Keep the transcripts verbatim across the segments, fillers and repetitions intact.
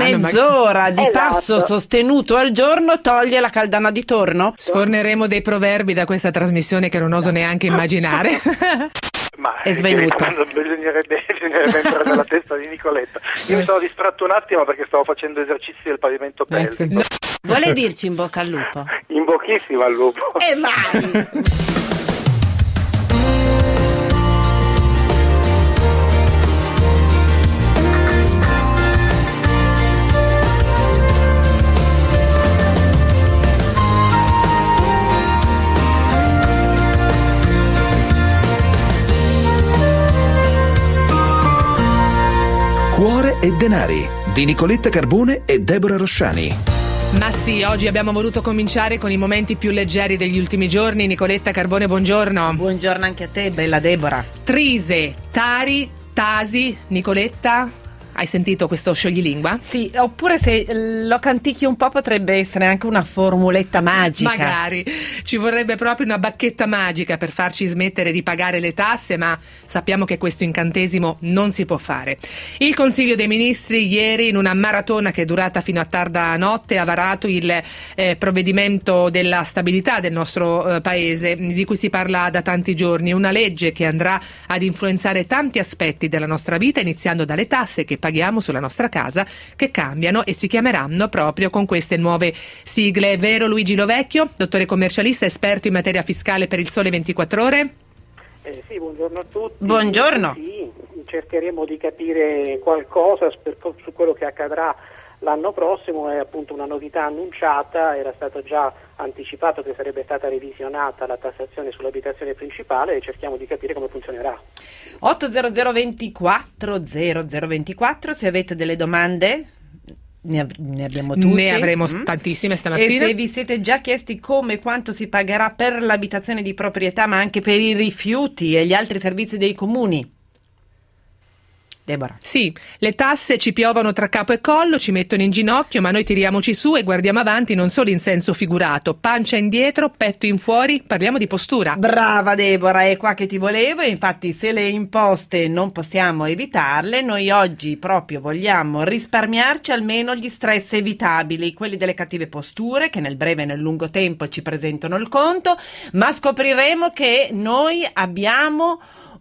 mezz'ora di Esatto. passo sostenuto al giorno toglie la caldana di torno? Sforneremo dei proverbi da questa trasmissione che non oso neanche immaginare. Ma È svenuto. Bisognerebbe, bisognerebbe entrare nella testa di Nicoletta. Io mi sono distratto un attimo perché stavo facendo esercizi del pavimento pelvico. No. Vuole dirci in bocca al lupo? In bocchissimo al lupo. E vai! Cuore e denari di Nicoletta Carbone e Deborah Rosciani. Ma sì, oggi abbiamo voluto cominciare con i momenti più leggeri degli ultimi giorni. Nicoletta Carbone, buongiorno. Buongiorno anche a te, bella Deborah. Trise, Tari, Tasi, Nicoletta. Hai sentito questo scioglilingua? Sì, oppure se lo canticchi un po' potrebbe essere anche una formuletta magica. Magari, ci vorrebbe proprio una bacchetta magica per farci smettere di pagare le tasse, ma sappiamo che questo incantesimo non si può fare. Il Consiglio dei Ministri ieri, in una maratona che è durata fino a tarda notte, ha varato il eh, provvedimento della stabilità del nostro eh, paese, di cui si parla da tanti giorni, una legge che andrà ad influenzare tanti aspetti della nostra vita, iniziando dalle tasse che paghiamo sulla nostra casa, che cambiano e si chiameranno proprio con queste nuove sigle. È vero, Luigi Lovecchio, dottore commercialista, esperto in materia fiscale per il Sole ventiquattro Ore? Eh, sì, buongiorno a tutti. Buongiorno. Sì, cercheremo di capire qualcosa per, su quello che accadrà l'anno prossimo. È appunto una novità annunciata, era stato già anticipato che sarebbe stata revisionata la tassazione sull'abitazione principale e cerchiamo di capire come funzionerà. otto zero zero ventiquattro zero zero ventiquattro, se avete delle domande ne, ab- ne abbiamo tutte. Ne avremo mm. tantissime stamattina. E se vi siete già chiesti come e quanto si pagherà per l'abitazione di proprietà, ma anche per i rifiuti e gli altri servizi dei comuni. Deborah. Sì, le tasse ci piovono tra capo e collo, ci mettono in ginocchio, ma noi tiriamoci su e guardiamo avanti non solo in senso figurato, pancia indietro, petto in fuori, parliamo di postura. Brava Deborah, è qua che ti volevo. Infatti, se le imposte non possiamo evitarle, noi oggi proprio vogliamo risparmiarci almeno gli stress evitabili, quelli delle cattive posture che nel breve e nel lungo tempo ci presentano il conto, ma scopriremo che noi abbiamo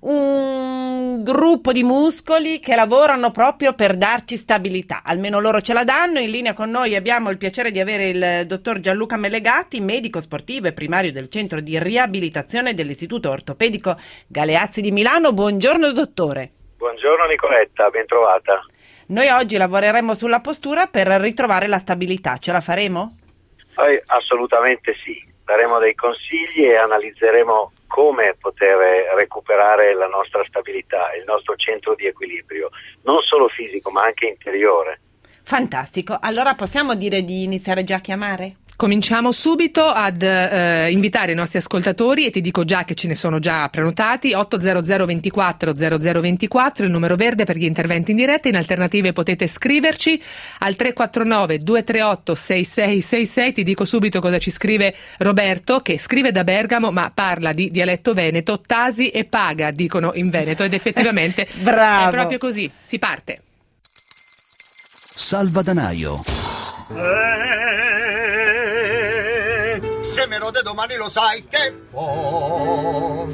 un gruppo di muscoli che lavorano proprio per darci stabilità, almeno loro ce la danno. In linea con noi abbiamo il piacere di avere il dottor Gianluca Melegatti, medico sportivo e primario del centro di riabilitazione dell'Istituto Ortopedico Galeazzi di Milano. Buongiorno dottore. Buongiorno Nicoletta, ben trovata. Noi oggi lavoreremo sulla postura per ritrovare la stabilità, ce la faremo? Eh, assolutamente sì, daremo dei consigli e analizzeremo come poter recuperare la nostra stabilità, il nostro centro di equilibrio, non solo fisico ma anche interiore. Fantastico, allora possiamo dire di iniziare già a chiamare? Cominciamo subito ad eh, invitare i nostri ascoltatori e ti dico già che ce ne sono già prenotati. Otto zero zero ventiquattro zero zero ventiquattro, il numero verde per gli interventi in diretta. In alternative potete scriverci al tre quattro nove due tre otto sei sei sei sei. Ti dico subito cosa ci scrive Roberto, che scrive da Bergamo ma parla di dialetto veneto. Tasi e paga, dicono in Veneto, ed effettivamente Bravo. È proprio così. Si parte. Salvadanaio. Eh, se me lo de domani lo sai che ho.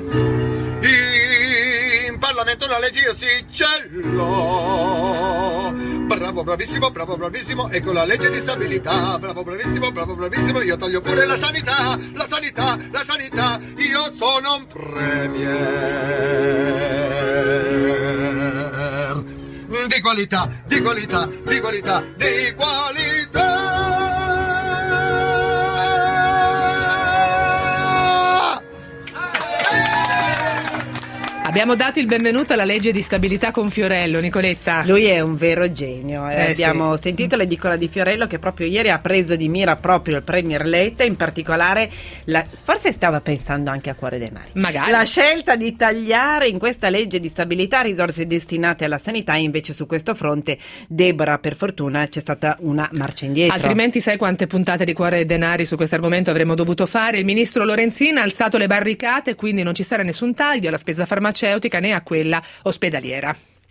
In Parlamento la legge io sì ce l'ho. Bravo, bravissimo, bravo, bravissimo. Ecco la legge di stabilità. Bravo, bravissimo, bravo, bravissimo. Io taglio pure la sanità, la sanità, la sanità. Io sono un premier di qualità, di qualità, di qualità, di qualità. Abbiamo dato il benvenuto alla legge di stabilità con Fiorello, Nicoletta. Lui è un vero genio. Eh, Eh, abbiamo sì. sentito l'edicola di Fiorello che proprio ieri ha preso di mira proprio il Premier Letta, in particolare la, forse stava pensando anche a cuore denari. Magari. La scelta di tagliare in questa legge di stabilità risorse destinate alla sanità, invece su questo fronte, Deborah, per fortuna c'è stata una marcia indietro. Altrimenti sai quante puntate di cuore e denari su questo argomento avremmo dovuto fare. Il ministro Lorenzin ha alzato le barricate, quindi non ci sarà nessun taglio alla spesa farmaceutica né a quella ospedaliera.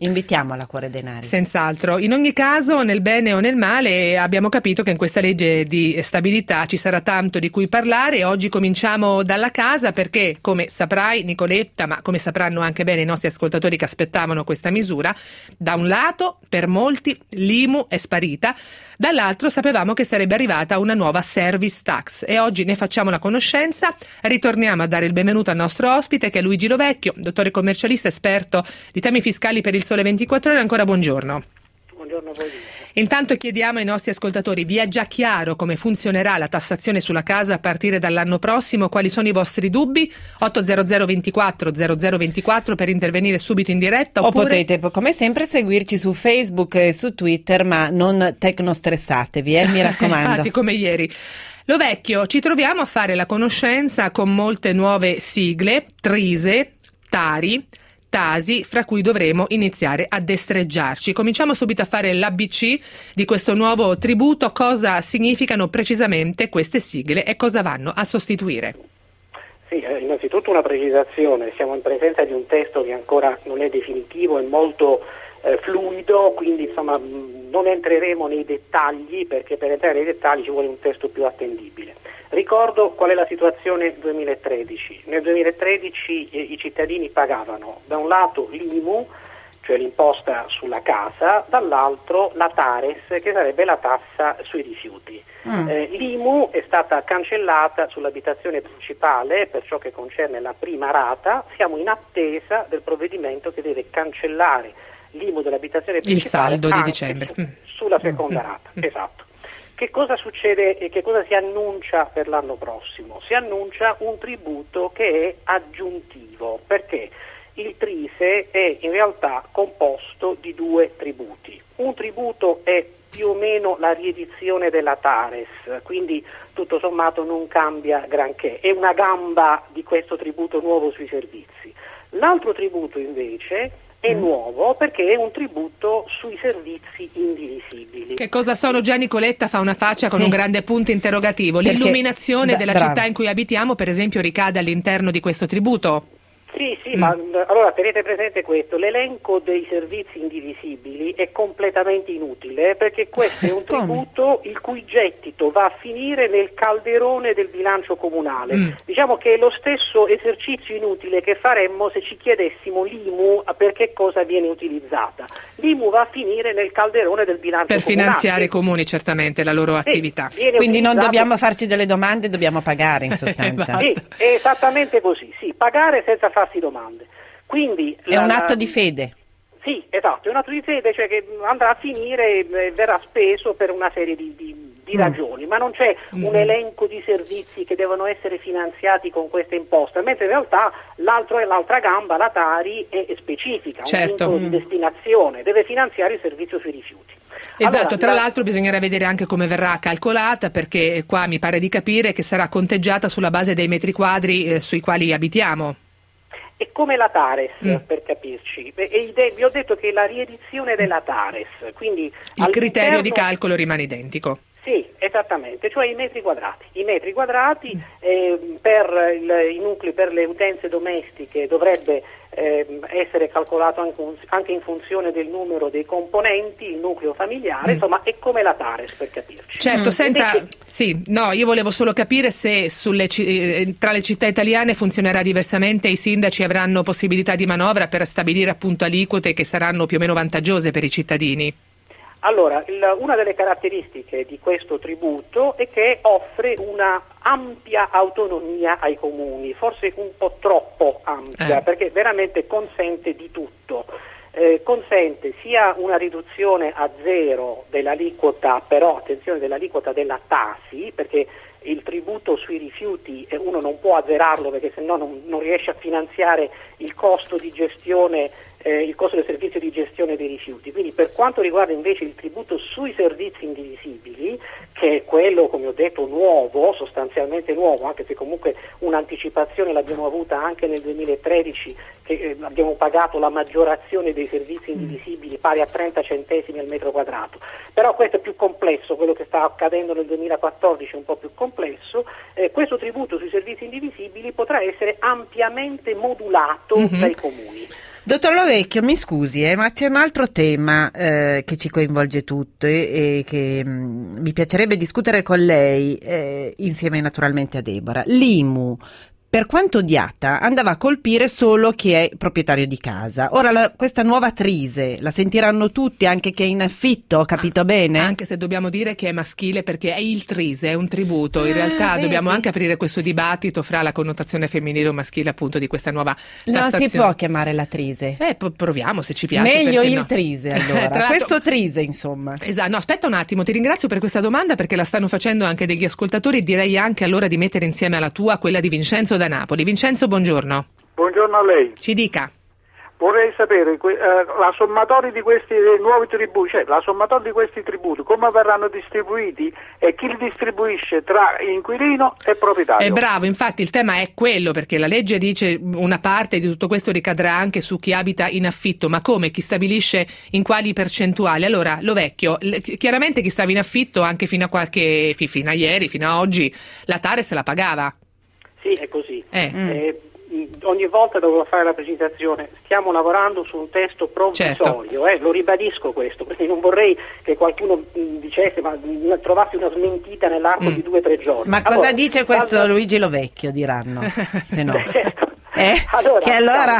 Invitiamo alla Cuore Denari. Senz'altro. In ogni caso, nel bene o nel male, abbiamo capito che in questa legge di stabilità ci sarà tanto di cui parlare e oggi cominciamo dalla casa perché, come saprai Nicoletta, ma come sapranno anche bene i nostri ascoltatori che aspettavano questa misura, da un lato per molti l'I M U è sparita, dall'altro sapevamo che sarebbe arrivata una nuova service tax e oggi ne facciamo la conoscenza. Ritorniamo a dare il benvenuto al nostro ospite che è Luigi Lovecchio, dottore commercialista, esperto di temi fiscali per il Sole ventiquattro Ore. Ancora buongiorno. Buongiorno a voi. Intanto chiediamo ai nostri ascoltatori, vi è già chiaro come funzionerà la tassazione sulla casa a partire dall'anno prossimo? Quali sono i vostri dubbi? otto zero zero ventiquattro zero zero ventiquattro per intervenire subito in diretta. Oppure... O potete come sempre seguirci su Facebook e su Twitter, ma non tecnostressatevi, eh, mi raccomando. Infatti, come ieri. Lovecchio, ci troviamo a fare la conoscenza con molte nuove sigle, Trise, Tari, Tasi, fra cui dovremo iniziare a destreggiarci. Cominciamo subito a fare l'A B C di questo nuovo tributo. Cosa significano precisamente queste sigle e cosa vanno a sostituire? Sì, eh, innanzitutto una precisazione. Siamo in presenza di un testo che ancora non è definitivo, è molto eh, fluido, quindi insomma mh, non entreremo nei dettagli perché per entrare nei dettagli ci vuole un testo più attendibile. Ricordo qual è la situazione duemilatredici. Nel duemilatredici eh, i cittadini pagavano da un lato l'I M U, cioè l'imposta sulla casa, dall'altro la Tares, che sarebbe la tassa sui rifiuti. Mm. Eh, L'I M U è stata cancellata sull'abitazione principale per ciò che concerne la prima rata. Siamo in attesa del provvedimento che deve cancellare l'I M U dell'abitazione principale, il saldo di dicembre, su, sulla seconda mm. rata. Mm. Esatto. Che cosa succede e che cosa si annuncia per l'anno prossimo? Si annuncia un tributo che è aggiuntivo, perché il Trise è in realtà composto di due tributi. Un tributo è più o meno la riedizione della Tares, quindi tutto sommato non cambia granché, è una gamba di questo tributo nuovo sui servizi. L'altro tributo invece è nuovo perché è un tributo sui servizi indivisibili. Che cosa sono? Già Nicoletta fa una faccia con sì. un grande punto interrogativo. Perché, L'illuminazione beh, della bravo. città in cui abitiamo, per esempio, ricade all'interno di questo tributo? Sì, sì, Mm. ma allora tenete presente questo, l'elenco dei servizi indivisibili è completamente inutile perché questo è un tributo il cui gettito va a finire nel calderone del bilancio comunale. Mm. Diciamo che è lo stesso esercizio inutile che faremmo se ci chiedessimo l'I M U a per che cosa viene utilizzata. L'I M U va a finire nel calderone del bilancio Per comunale. finanziare i comuni, certamente, la loro Sì, attività. viene Quindi non utilizzato- dobbiamo farci delle domande, dobbiamo pagare in sostanza. Sì, è esattamente così, sì, pagare senza farsi domande. Quindi È la- un la- atto di fede. Sì, esatto, è un atto di fede, cioè che andrà a finire e verrà speso per una serie di, di, di Mm. ragioni, ma non c'è un Mm. elenco di servizi che devono essere finanziati con questa imposta, mentre in realtà l'altro è l'altra gamba, la Tari, è, è specifica, Certo. un vincolo di destinazione, deve finanziare il servizio sui rifiuti. Esatto, Allora, tra la- l'altro bisognerà vedere anche come verrà calcolata, perché qua mi pare di capire che sarà conteggiata sulla base dei metri quadri eh, sui quali abitiamo. È come la Tares, Mm. per capirci. E, e ide- vi ho detto che la riedizione della Tares, quindi Il criterio di all'interno- calcolo rimane identico. Sì, esattamente, cioè i metri quadrati. I metri quadrati eh, per il, i nuclei, per le utenze domestiche dovrebbe eh, essere calcolato anche, un- anche in funzione del numero dei componenti, il nucleo familiare, Mm. insomma è come la Tares per capirci. Certo, Mm. senta, Invece- sì, no, io volevo solo capire se sulle ci- eh, tra le città italiane funzionerà diversamente, i sindaci avranno possibilità di manovra per stabilire appunto aliquote che saranno più o meno vantaggiose per i cittadini. Allora, il- una delle caratteristiche di questo tributo è che offre una ampia autonomia ai comuni, forse un po' troppo ampia, Eh. perché veramente consente di tutto. Eh, consente sia una riduzione a zero dell'aliquota, però attenzione, dell'aliquota della Tasi, perché il tributo sui rifiuti eh, uno non può azzerarlo perché sennò non, non riesce a finanziare il costo di gestione, eh, il costo del servizio di gestione dei rifiuti. Quindi per quanto riguarda invece il tributo sui servizi indivisibili, che è quello, come ho detto, nuovo, sostanzialmente nuovo, anche se comunque un'anticipazione l'abbiamo avuta anche nel duemilatredici, che eh, abbiamo pagato la maggiorazione dei servizi indivisibili pari a trenta centesimi al metro quadrato. Però questo è più complesso, quello che sta accadendo nel duemilaquattordici è un po' più complesso. Eh, questo tributo sui servizi indivisibili potrà essere ampiamente modulato Mhm. dai comuni. Dottor Lovecchio, mi scusi, eh, ma c'è un altro tema eh, che ci coinvolge tutti e, e che mh, mi piacerebbe discutere con lei, eh, insieme naturalmente a Deborah. L'I M U, per quanto odiata, andava a colpire solo chi è proprietario di casa. Ora la, questa nuova Trise la sentiranno tutti, anche chi è in affitto, ho capito ah, bene? Anche se dobbiamo dire che è maschile, perché è il Trise, è un tributo. In ah, realtà vedi. Dobbiamo anche aprire questo dibattito fra la connotazione femminile o maschile appunto di questa nuova tassazione. Non si può chiamare la Trise. Eh, proviamo se ci piace. Meglio il no. Trise allora, questo Trise insomma. Esatto, no, aspetta un attimo, ti ringrazio per questa domanda perché la stanno facendo anche degli ascoltatori, direi anche allora di mettere insieme alla tua quella di Vincenzo da Napoli. Vincenzo, buongiorno. Buongiorno a lei. Ci dica. Vorrei sapere eh, la sommatoria di questi nuovi tributi, cioè la sommatoria di questi tributi, come verranno distribuiti e chi li distribuisce tra inquilino e proprietario. È bravo, infatti il tema è quello, perché la legge dice una parte di tutto questo ricadrà anche su chi abita in affitto, ma come? Chi stabilisce in quali percentuali? Allora, Lovecchio, chiaramente chi stava in affitto anche fino a qualche, fino a ieri, fino a oggi, la Tare se la pagava. Sì, è così. Eh. Eh, ogni volta dovevo fare la precisazione, stiamo lavorando su un testo provvisorio, certo. eh, lo ribadisco questo, perché non vorrei che qualcuno mh, dicesse, ma mh, trovassi una smentita nell'arco mm. di due o tre giorni. Ma allora, cosa dice questo allora... Luigi Lovecchio, diranno, se no. certo. eh? Allora, che allora...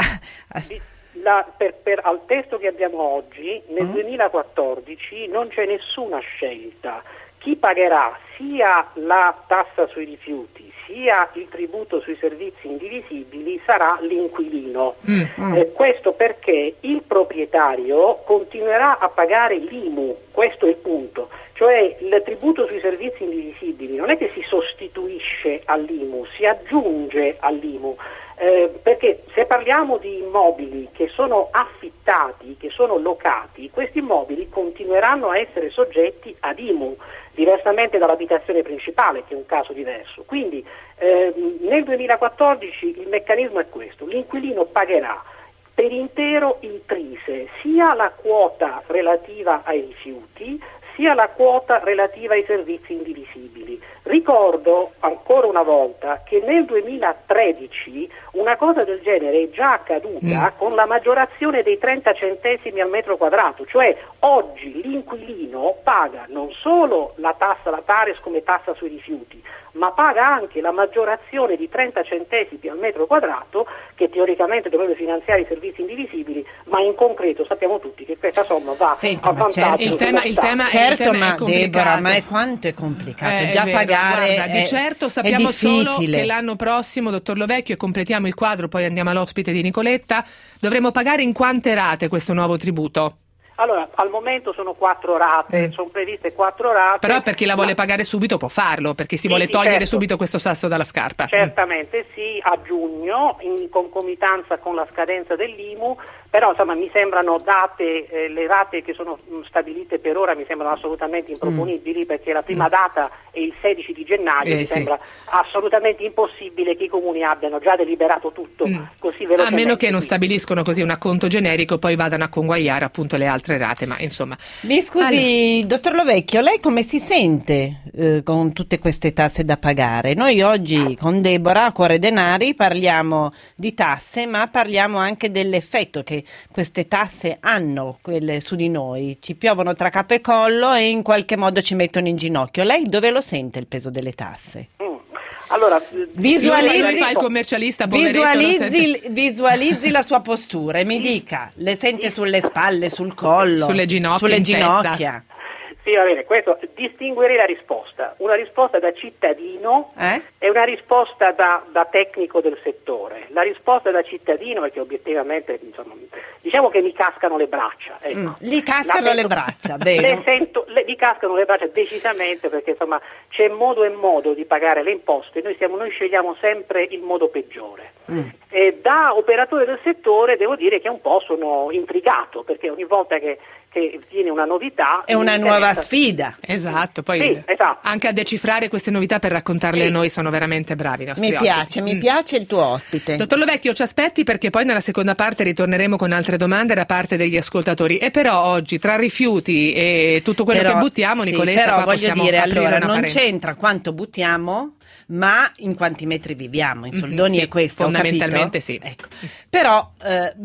La, per, per, al testo che abbiamo oggi, nel mm. duemilaquattordici non c'è nessuna scelta. Chi pagherà sia la tassa sui rifiuti sia il tributo sui servizi indivisibili sarà l'inquilino. Mm. Eh, questo perché il proprietario continuerà a pagare l'I M U, questo è il punto. Cioè il tributo sui servizi indivisibili non è che si sostituisce all'I M U, si aggiunge all'I M U. Eh, perché se parliamo di immobili che sono affittati, che sono locati, questi immobili continueranno a essere soggetti ad I M U, diversamente dall'abitazione principale, che è un caso diverso. Quindi eh, nel duemilaquattordici il meccanismo è questo: l'inquilino pagherà per intero il Trise, sia la quota relativa ai rifiuti, sia la quota relativa ai servizi indivisibili. Ricordo ancora una volta che nel duemilatredici una cosa del genere è già accaduta mm. con la maggiorazione dei trenta centesimi al metro quadrato, cioè oggi l'inquilino paga non solo la tassa, la Tares come tassa sui rifiuti, ma paga anche la maggiorazione di trenta centesimi al metro quadrato che teoricamente dovrebbe finanziare i servizi indivisibili, ma in concreto sappiamo tutti che questa somma va Senti, a vantaggio il tema, il tema, certo, il tema ma è complicato. Deborah, ma è quanto è complicato, eh, già è vero, pagare guarda, è, di certo sappiamo è solo difficile. Che l'anno prossimo, dottor Lovecchio, e completiamo il quadro, poi andiamo all'ospite di Nicoletta, dovremo pagare in quante rate questo nuovo tributo? Allora, al momento sono quattro rate, mm. sono previste quattro rate. Però per chi la vuole ma... pagare subito può farlo, perché si sì, vuole sì, togliere certo. subito questo sasso dalla scarpa. Certamente mm. sì, a giugno, in concomitanza con la scadenza dell'I M U, però insomma mi sembrano date, eh, le rate che sono mh, stabilite per ora mi sembrano assolutamente improponibili, mm. perché la prima mm. data è il sedici di gennaio, eh, mi sì. sembra assolutamente impossibile che i comuni abbiano già deliberato tutto mm. così velocemente. A meno che non stabiliscono così un acconto generico, poi vadano a conguagliare appunto le altre rate, ma insomma. Mi scusi, allora. Dottor Lovecchio, lei come si sente eh, con tutte queste tasse da pagare? Noi oggi con Deborah a Cuore Denari parliamo di tasse, ma parliamo anche dell'effetto che queste tasse hanno quelle su di noi. Ci piovono tra capo e collo e in qualche modo ci mettono in ginocchio. Lei dove lo sente il peso delle tasse? Mm. Allora, visualizzi, fa il commercialista, visualizzi, visualizzi la sua postura e mi dica, le sente sulle spalle, sul collo, sulle ginocchia, sulle ginocchia. Sì, va bene, questo distinguerei la risposta, una risposta da cittadino eh? e una risposta da, da tecnico del settore. La risposta da cittadino è che obiettivamente, insomma, diciamo che mi cascano le braccia. Ecco. Mm, gli cascano sento, le braccia, bene. Le sento, le, mi cascano le braccia decisamente, perché insomma c'è modo e modo di pagare le imposte, noi, siamo, noi scegliamo sempre il modo peggiore. Mm. E da operatore del settore devo dire che un po' sono intrigato, perché ogni volta che che viene una novità è una nuova sfida. Esatto, poi sì, esatto. anche a decifrare queste novità per raccontarle sì. a noi sono veramente bravi i nostri mi ospiti. piace, mi mm. piace il tuo ospite. Dottor Lovecchio, ci aspetti, perché poi nella seconda parte ritorneremo con altre domande da parte degli ascoltatori. E però oggi tra rifiuti e tutto quello però, che buttiamo, sì, Nicoletta, però qua voglio possiamo dire, aprire allora una non parentesi. c'entra quanto buttiamo, ma in quanti metri viviamo, in soldoni mm-hmm, sì, è questo, fondamentalmente ho capito? sì. Ecco. Però eh,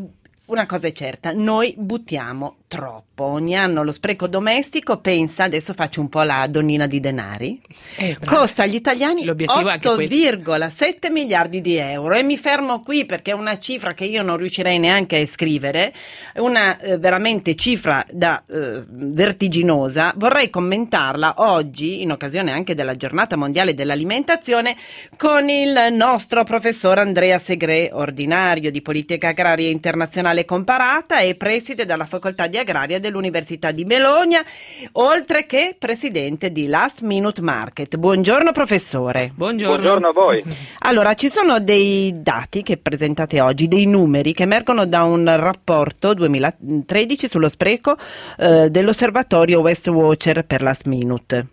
una cosa è certa, noi buttiamo troppo. Ogni anno lo spreco domestico, pensa, adesso faccio un po' la donnina di denari, Eh, costa agli italiani otto virgola sette miliardi di euro. E mi fermo qui perché è una cifra che io non riuscirei neanche a scrivere, una eh, veramente cifra da eh, vertiginosa. Vorrei commentarla oggi, in occasione anche della giornata mondiale dell'alimentazione, con il nostro professor Andrea Segrè, ordinario di politica agraria internazionale comparata e preside della facoltà di agraria dell'Università di Bologna, oltre che presidente di Last Minute Market. Buongiorno professore. Buongiorno. Buongiorno a voi. Allora, ci sono dei dati che presentate oggi, dei numeri che emergono da un rapporto duemilatredici sullo spreco eh, dell'osservatorio West Watcher per Last Minute.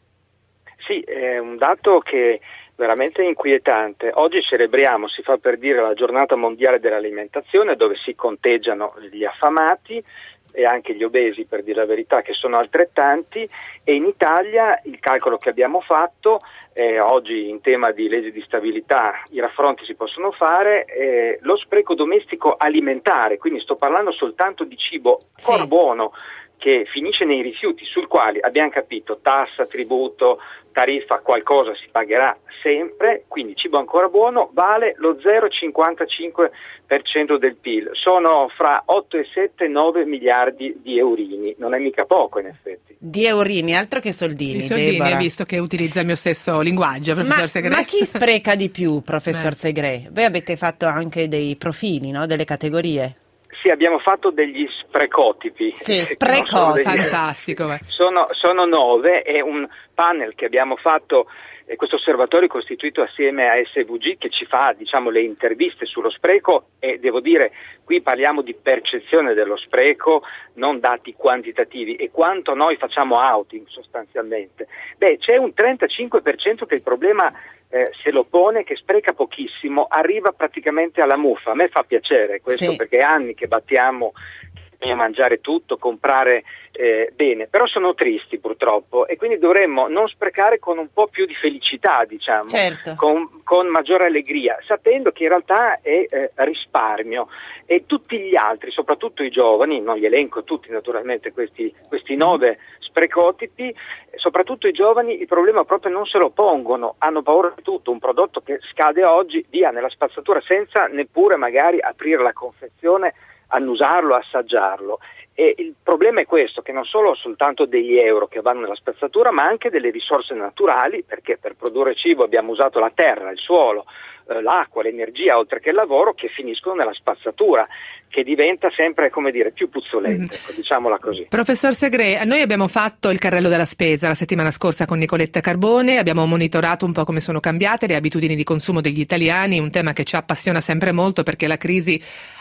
Sì, è un dato che veramente inquietante. Oggi celebriamo, si fa per dire, la giornata mondiale dell'alimentazione, dove si conteggiano gli affamati e anche gli obesi, per dire la verità, che sono altrettanti, e in Italia il calcolo che abbiamo fatto, eh, oggi in tema di legge di stabilità i raffronti si possono fare, eh, lo spreco domestico alimentare, quindi sto parlando soltanto di cibo ancora Sì. buono, che finisce nei rifiuti, sul quali abbiamo capito tassa, tributo, tariffa, qualcosa si pagherà sempre, quindi cibo ancora buono vale lo zero virgola cinquantacinque per cento del P I L, sono fra otto e sette nove miliardi di eurini, non è mica poco in effetti. Di eurini, altro che soldini. I soldini, Deborah. hai visto che utilizza il mio stesso linguaggio, professor Ma, Segrè. ma chi spreca di più, professor Beh. Segrè? Voi avete fatto anche dei profili, no? Delle categorie? Sì, abbiamo fatto degli sprecotipi. Sì, che non sono sprecotipi. degli- Fantastico. va. Sono, sono nove, è un panel che abbiamo fatto, eh, questo osservatorio costituito assieme a S V G che ci fa, diciamo, le interviste sullo spreco, e devo dire, qui parliamo di percezione dello spreco, non dati quantitativi, e quanto noi facciamo outing sostanzialmente. Beh, c'è un trentacinque per cento che il problema eh, se lo pone, che spreca pochissimo, arriva praticamente alla muffa. A me fa piacere questo, Sì. perché è anni che battiamo bisogna mangiare tutto, comprare eh, bene, però sono tristi purtroppo, e quindi dovremmo non sprecare con un po' più di felicità, diciamo, Certo. con, con maggiore allegria, sapendo che in realtà è eh, risparmio, e tutti gli altri, soprattutto i giovani, non li elenco tutti naturalmente questi, questi nove sprecotipi, soprattutto i giovani il problema proprio non se lo pongono, hanno paura di tutto, un prodotto che scade oggi, via nella spazzatura senza neppure magari aprire la confezione, annusarlo, assaggiarlo. E il problema è questo, che non solo soltanto degli euro che vanno nella spazzatura, ma anche delle risorse naturali, perché per produrre cibo abbiamo usato la terra, il suolo, eh, l'acqua, l'energia, oltre che il lavoro, che finiscono nella spazzatura, che diventa sempre, come dire, più puzzolente, Mm. ecco, diciamola così. Professor Segrè, noi abbiamo fatto il carrello della spesa la settimana scorsa con Nicoletta Carbone, abbiamo monitorato un po' come sono cambiate le abitudini di consumo degli italiani, un tema che ci appassiona sempre molto perché la crisi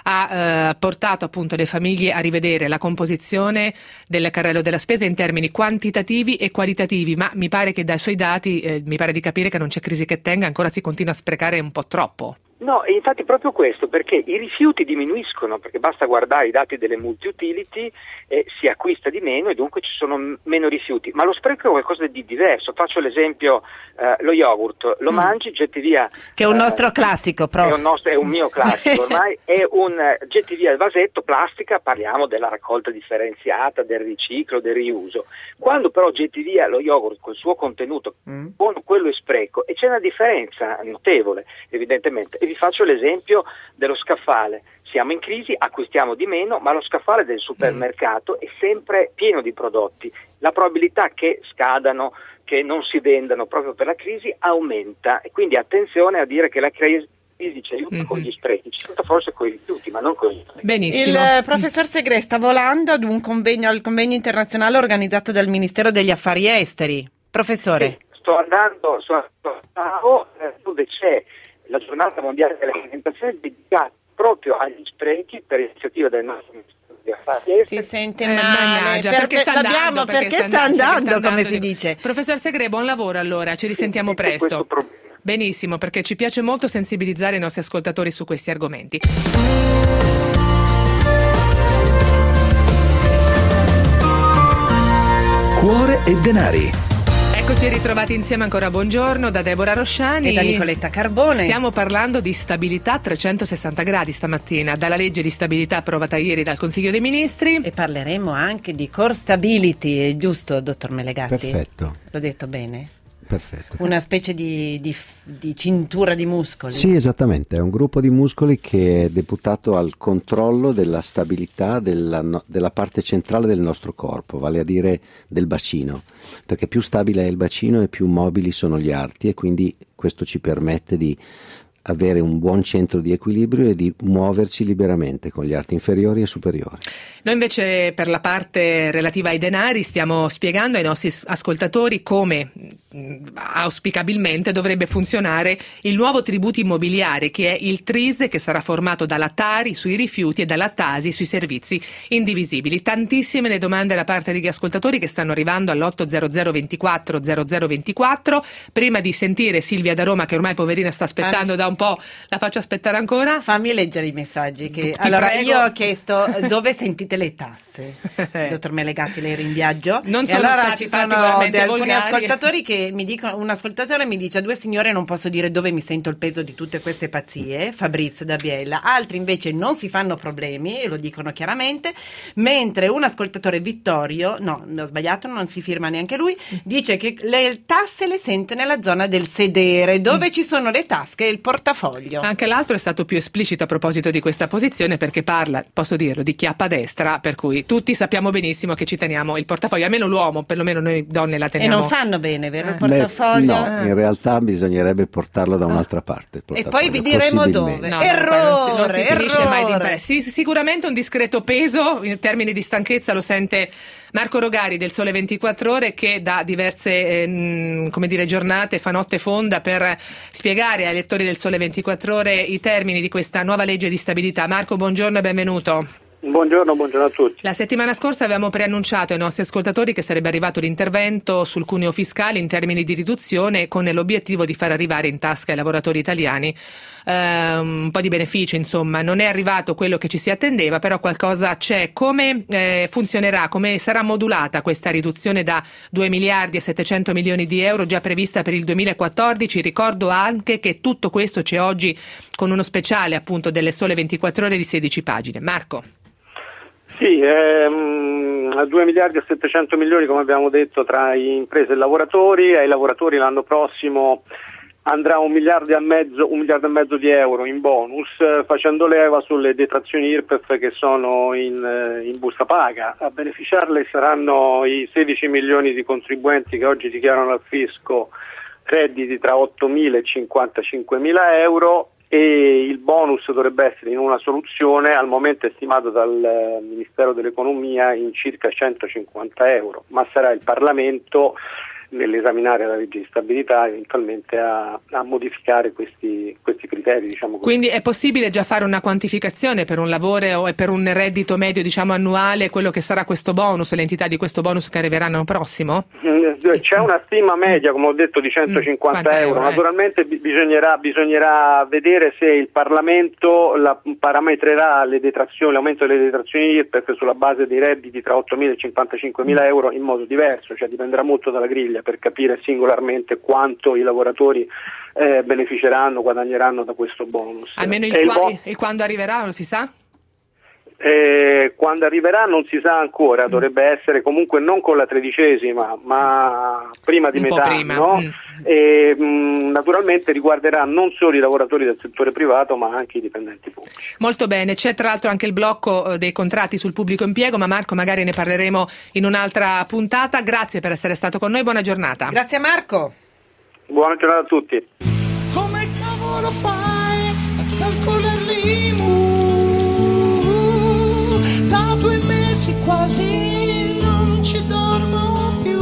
ha eh, portato appunto le famiglie a rivedere la composizione del carrello della spesa in termini quantitativi e qualitativi, ma mi pare che dai suoi dati, eh, mi pare di capire che non c'è crisi che tenga, ancora si continua a sprecare un po' troppo. No, e infatti proprio questo, perché i rifiuti diminuiscono, perché basta guardare i dati delle multi-utility, eh, si acquista di meno e dunque ci sono m- meno rifiuti, ma lo spreco è qualcosa di diverso. Faccio l'esempio, eh, lo yogurt, lo Mm. mangi, getti via. Che è un eh, nostro classico, prof. È un, nostro, è un mio classico ormai, è un eh, getti via il vasetto, plastica, parliamo della raccolta differenziata, del riciclo, del riuso. Quando però getti via lo yogurt col suo contenuto, Mm. buono, quello è spreco, e c'è una differenza notevole, evidentemente. E vi faccio l'esempio dello scaffale. Siamo in crisi, acquistiamo di meno, ma lo scaffale del supermercato è sempre pieno di prodotti. La probabilità che scadano, che non si vendano proprio per la crisi, aumenta, e quindi attenzione a dire che la crisi ci aiuta Mhm. con gli sprechi, ci aiuta forse con i rifiuti, ma non con gli sprechi. Benissimo. Il eh, professor Segrè sta volando ad un convegno, al convegno internazionale organizzato dal Ministero degli Affari Esteri. Professore. Sì, sto andando, sto andando eh, dove c'è la giornata mondiale dell'alimentazione dedicata proprio agli sprechi per iniziativa del nostro Ministero degli Affari Esteri. Si sente Eh, male. mannaggia, Per- perché sta l'abbiamo- andando, perché sta andando, come si dico. dice. Professor Segrè, buon lavoro allora, ci risentiamo Sì, questo presto. problema. Benissimo, perché ci piace molto sensibilizzare i nostri ascoltatori su questi argomenti. Cuore e denari. Eccoci ritrovati insieme ancora, buongiorno da Deborah Rosciani e da Nicoletta Carbone. Stiamo parlando di stabilità a trecentosessanta gradi stamattina, dalla legge di stabilità approvata ieri dal Consiglio dei Ministri. E parleremo anche di core stability, è giusto, dottor Melegatti? Perfetto. L'ho detto bene? Perfetto. Una specie di, di, di cintura di muscoli. Sì, esattamente, è un gruppo di muscoli che è deputato al controllo della stabilità della, no, della parte centrale del nostro corpo, vale a dire del bacino, perché più stabile è il bacino e più mobili sono gli arti, e quindi questo ci permette di avere un buon centro di equilibrio e di muoverci liberamente con gli arti inferiori e superiori. Noi invece, per la parte relativa ai denari, stiamo spiegando ai nostri ascoltatori come auspicabilmente dovrebbe funzionare il nuovo tributo immobiliare, che è il T R I S, che sarà formato dalla Tari sui rifiuti e dalla Tasi sui servizi indivisibili. Tantissime le domande da parte degli ascoltatori che stanno arrivando all'otto zero zero ventiquattro zero zero ventiquattro. Prima di sentire Silvia da Roma, che ormai poverina sta aspettando da un po', la faccio aspettare ancora? Fammi leggere i messaggi. Che... Ti allora, prego. io ho chiesto dove sentite le tasse, dottor Melegatti, lei era in viaggio. Non e sono allora stati ci sono particolarmente alcuni volgari. ascoltatori che mi dicono, un ascoltatore mi dice: a due signore non posso dire dove mi sento il peso di tutte queste pazzie, Fabrizio da Biella. Altri invece non si fanno problemi e lo dicono chiaramente, mentre un ascoltatore, Vittorio, no, ho sbagliato, non si firma neanche lui, dice che le tasse le sente nella zona del sedere, dove mm. ci sono le tasche e il portafoglio. Anche l'altro è stato più esplicito a proposito di questa posizione, perché parla, posso dirlo, di chiappa destra, per cui tutti sappiamo benissimo che ci teniamo il portafoglio, almeno l'uomo, perlomeno noi donne la teniamo. E non fanno bene, vero, il Eh. portafoglio? Beh, no, in realtà bisognerebbe portarlo da un'altra parte. il E poi portafoglio, vi diremo dove. possibilmente. No, errore, non si, non si finisce mai di errore. imparare. Sì, sicuramente un discreto peso in termini di stanchezza lo sente Marco Rogari del Sole ventiquattro Ore, che da diverse eh, come dire, giornate fa notte fonda per spiegare ai lettori del Sole ventiquattro Ore i termini di questa nuova legge di stabilità. Marco, buongiorno e benvenuto. Buongiorno, buongiorno a tutti. La settimana scorsa avevamo preannunciato ai nostri ascoltatori che sarebbe arrivato l'intervento sul cuneo fiscale in termini di riduzione, con l'obiettivo di far arrivare in tasca ai lavoratori italiani eh, un po' di beneficio. Insomma, non è arrivato quello che ci si attendeva, però qualcosa c'è. Come eh, funzionerà, come sarà modulata questa riduzione da due miliardi e settecento milioni di euro già prevista per il duemilaquattordici? Ricordo anche che tutto questo c'è oggi con uno speciale appunto delle Sole ventiquattro Ore di sedici pagine. Marco. Sì, ehm, due miliardi e settecento milioni, come abbiamo detto, tra imprese e lavoratori. Ai lavoratori l'anno prossimo andrà un miliardo e mezzo, un miliardo e mezzo di euro in bonus, eh, facendo leva sulle detrazioni I R P E F che sono in, eh, in busta paga. A beneficiarle saranno i sedici milioni di contribuenti che oggi dichiarano al fisco redditi tra ottomila e cinquantacinquemila euro. E il bonus dovrebbe essere in una soluzione, al momento è stimato dal Ministero dell'Economia in circa centocinquanta euro, ma sarà il Parlamento, nell'esaminare la legge di stabilità, eventualmente a, a modificare questi, questi criteri, diciamo così. Quindi è possibile già fare una quantificazione per un lavoro o per un reddito medio, diciamo, annuale, quello che sarà questo bonus, l'entità di questo bonus che arriverà l'anno prossimo? C'è una stima media, come ho detto, di centocinquanta mm, euro. euro. Naturalmente eh. bisognerà, bisognerà vedere se il Parlamento la, parametrerà le detrazioni, l'aumento delle detrazioni I R P E F sulla base dei redditi tra ottomila e cinquantacinquemila euro in modo diverso, cioè dipenderà molto dalla griglia per capire singolarmente quanto i lavoratori eh, beneficeranno, guadagneranno da questo bonus. Almeno il, e qua- il bon- e quando arriverà, lo si sa? Eh, quando arriverà non si sa ancora, dovrebbe essere comunque non con la tredicesima, ma prima di Un po' metà, prima. no? Mm. E, mh, naturalmente riguarderà non solo i lavoratori del settore privato, ma anche i dipendenti pubblici. Molto bene, c'è tra l'altro anche il blocco eh, dei contratti sul pubblico impiego, ma Marco magari ne parleremo in un'altra puntata. Grazie per essere stato con noi, buona giornata. Grazie Marco. Buona giornata a tutti. Come cavolo fai a calcolare l'I M U? Da due mesi quasi non ci dormo più.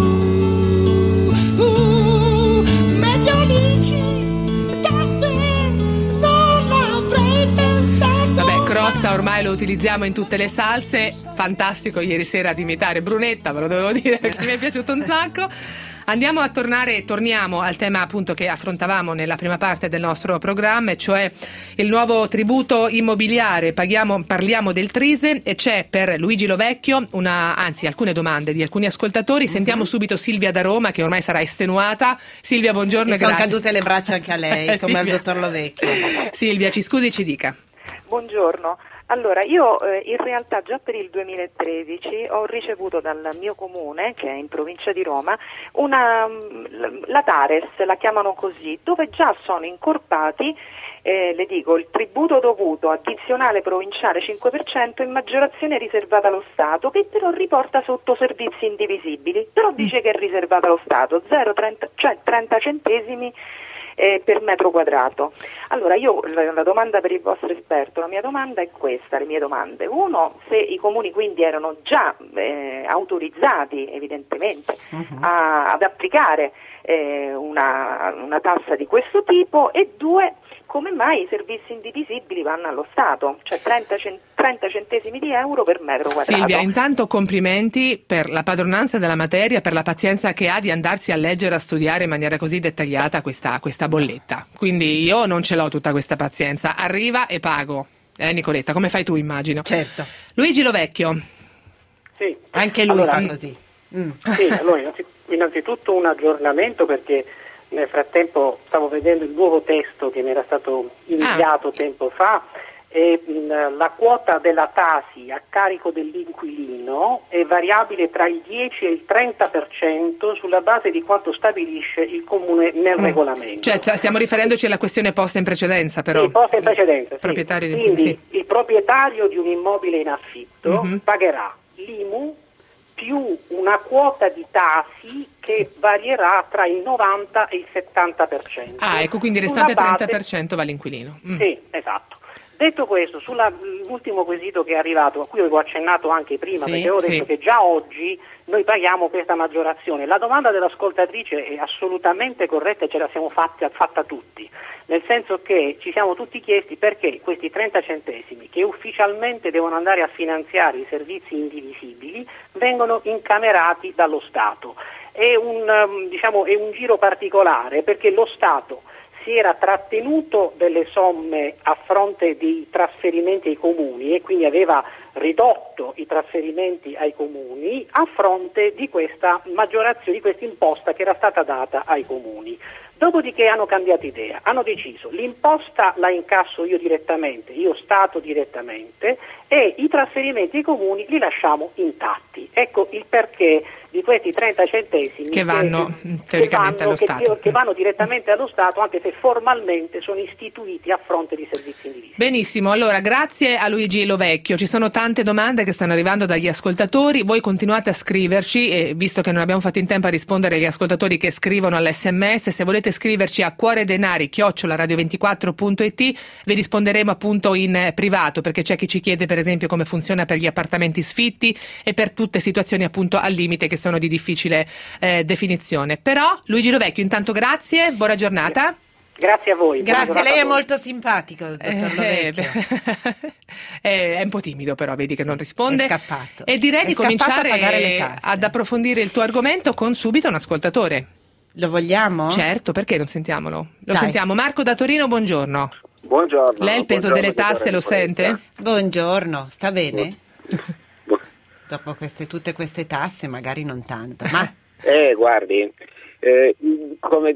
Uh, meglio dici da te, non l'avrei pensato. Vabbè, Crozza ormai lo utilizziamo in tutte le salse. Fantastico ieri sera ad imitare Brunetta, ve lo dovevo dire perché mi è piaciuto un sacco. Andiamo a tornare, torniamo al tema appunto che affrontavamo nella prima parte del nostro programma, e cioè il nuovo tributo immobiliare. Paghiamo, parliamo del Trise e c'è per Luigi Lovecchio una, anzi alcune domande di alcuni ascoltatori. Sentiamo mm-hmm. subito Silvia da Roma, che ormai sarà estenuata. Silvia, buongiorno e, e sono grazie. cadute le braccia anche a lei, come al dottor Lovecchio. Silvia, ci scusi, ci dica. Buongiorno. Allora, io eh, in realtà già per il duemilatredici ho ricevuto dal mio comune, che è in provincia di Roma, una, la Tares, la chiamano così, dove già sono incorpati, eh, le dico, il tributo dovuto, addizionale provinciale cinque per cento e maggiorazione riservata allo Stato, che però riporta sotto servizi indivisibili, però dice che è riservata allo Stato, zero virgola trenta, cioè trenta centesimi Eh, per metro quadrato. Allora io la, la domanda per il vostro esperto, la mia domanda è questa, le mie domande. Uno, se i comuni quindi erano già eh, autorizzati evidentemente uh-huh. a, ad applicare eh, una, una tassa di questo tipo, e due, come mai i servizi indivisibili vanno allo Stato, cioè trenta, trenta centesimi di euro per metro quadrato. Silvia, intanto complimenti per la padronanza della materia, per la pazienza che ha di andarsi a leggere, a studiare in maniera così dettagliata questa, questa bolletta. Quindi io non ce l'ho tutta questa pazienza, arriva e pago. Eh Nicoletta, come fai tu, immagino. Certo. Luigi Lovecchio. Sì. Anche lui allora, fa così. Mm. Sì, allora innanzitutto un aggiornamento, perché nel frattempo stavo vedendo il nuovo testo che mi era stato inviato ah. tempo fa, e mh, la quota della Tasi a carico dell'inquilino è variabile tra il dieci e il trenta per cento sulla base di quanto stabilisce il comune nel mm. regolamento. Cioè stiamo riferendoci alla questione posta in precedenza, però. Sì, posta in precedenza, sì. Proprietario di... Quindi sì. il proprietario di un immobile in affitto mm-hmm. pagherà l'I M U più una quota di Tasi che varierà tra il novanta e il settanta per cento. Ah, ecco, quindi il restante base... trenta per cento va all'inquilino. Mm. Sì, esatto. Detto questo, sull'ultimo quesito che è arrivato, a cui avevo accennato anche prima, sì, perché avevo detto sì. che già oggi noi paghiamo questa maggiorazione. La domanda dell'ascoltatrice è assolutamente corretta e ce la siamo fatta, fatta tutti, nel senso che ci siamo tutti chiesti perché questi trenta centesimi, che ufficialmente devono andare a finanziare i servizi indivisibili, vengono incamerati dallo Stato. È un, diciamo, è un giro particolare, perché lo Stato si era trattenuto delle somme a fronte dei trasferimenti ai comuni e quindi aveva ridotto i trasferimenti ai comuni a fronte di questa maggiorazione, di questa imposta che era stata data ai comuni. Dopodiché hanno cambiato idea, hanno deciso l'imposta la incasso io direttamente, io Stato direttamente, e i trasferimenti ai comuni li lasciamo intatti. Ecco il perché di questi trenta centesimi che vanno che, teoricamente che vanno, allo che, Stato. Che vanno direttamente allo Stato, anche se formalmente sono istituiti a fronte di servizi indivisi. Benissimo, allora grazie a Luigi Lovecchio. Ci sono tante domande che stanno arrivando dagli ascoltatori, voi continuate a scriverci e visto che non abbiamo fatto in tempo a rispondere agli ascoltatori che scrivono all'esse emme esse, se volete scriverci a cuoredenari chiocciola radio ventiquattro punto it, vi risponderemo appunto in privato, perché c'è chi ci chiede per esempio come funziona per gli appartamenti sfitti e per tutte situazioni appunto al limite che sono di difficile eh, definizione. Però Luigi Lovecchio, intanto grazie, buona giornata. Grazie a voi. Grazie, lei è molto simpatico, dottor eh, Lovecchio. è, è un po' timido, però vedi che non risponde. È scappato. E direi è di cominciare a ad approfondire il tuo argomento con subito un ascoltatore. Lo vogliamo? Certo, perché non sentiamolo? Lo Dai. sentiamo. Marco da Torino, buongiorno. Buongiorno. Lei il peso buongiorno, delle tasse lo sente? Buongiorno, sta bene? Dopo queste, tutte queste tasse magari non tanto, ma... Eh, guardi, eh, come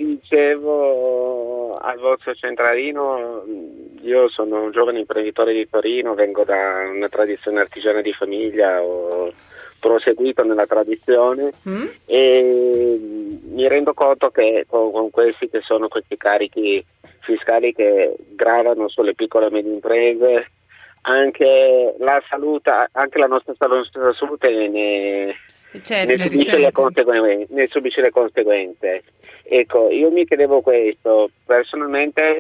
dicevo al vostro centralino, io sono un giovane imprenditore di Torino, vengo da una tradizione artigiana di famiglia, ho proseguito nella tradizione mm? e mi rendo conto che con, con questi che sono questi carichi fiscali che gravano sulle piccole e medie imprese, anche la salute, anche la nostra salute ne, certo, ne, subisce le conseguenze, ne subisce le conseguenze. Ecco, io mi chiedevo questo, personalmente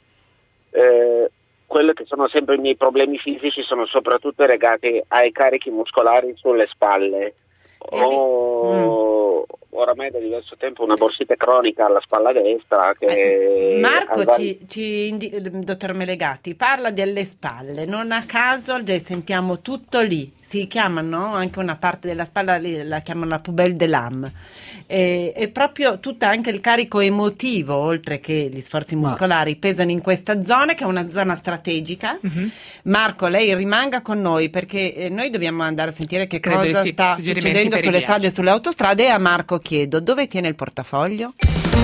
eh, quello che sono sempre i miei problemi fisici sono soprattutto legati ai carichi muscolari sulle spalle. Ho, mm. oramai da diverso tempo una borsite cronica alla spalla destra che Marco, vari... ci, ci indi- dottor Melegatti, parla delle spalle, non a caso le sentiamo tutto lì, si chiamano anche una parte della spalla, la chiamano la pubelle de l'âme, e, e proprio tutto anche il carico emotivo, oltre che gli sforzi muscolari, pesano in questa zona che è una zona strategica. Mm-hmm. Marco, lei rimanga con noi perché eh, noi dobbiamo andare a sentire che Credo cosa sì, sta succedendo sulle strade e sulle autostrade, e a Marco chiedo dove tiene il portafoglio?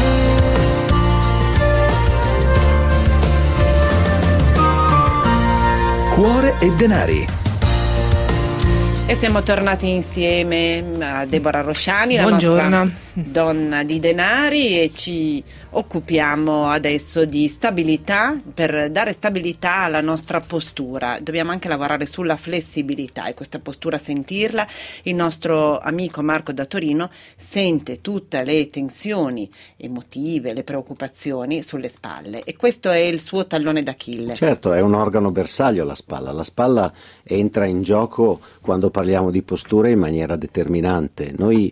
Cuore e denari. E siamo tornati insieme a Deborah Rosciani, la Buongiorno. nostra donna di denari, e ci occupiamo adesso di stabilità. Per dare stabilità alla nostra postura dobbiamo anche lavorare sulla flessibilità, e questa postura, sentirla, il nostro amico Marco da Torino sente tutte le tensioni emotive, le preoccupazioni sulle spalle, e questo è il suo tallone d'Achille. Certo, è un organo bersaglio la spalla, la spalla entra in gioco quando parliamo di postura in maniera determinante. Noi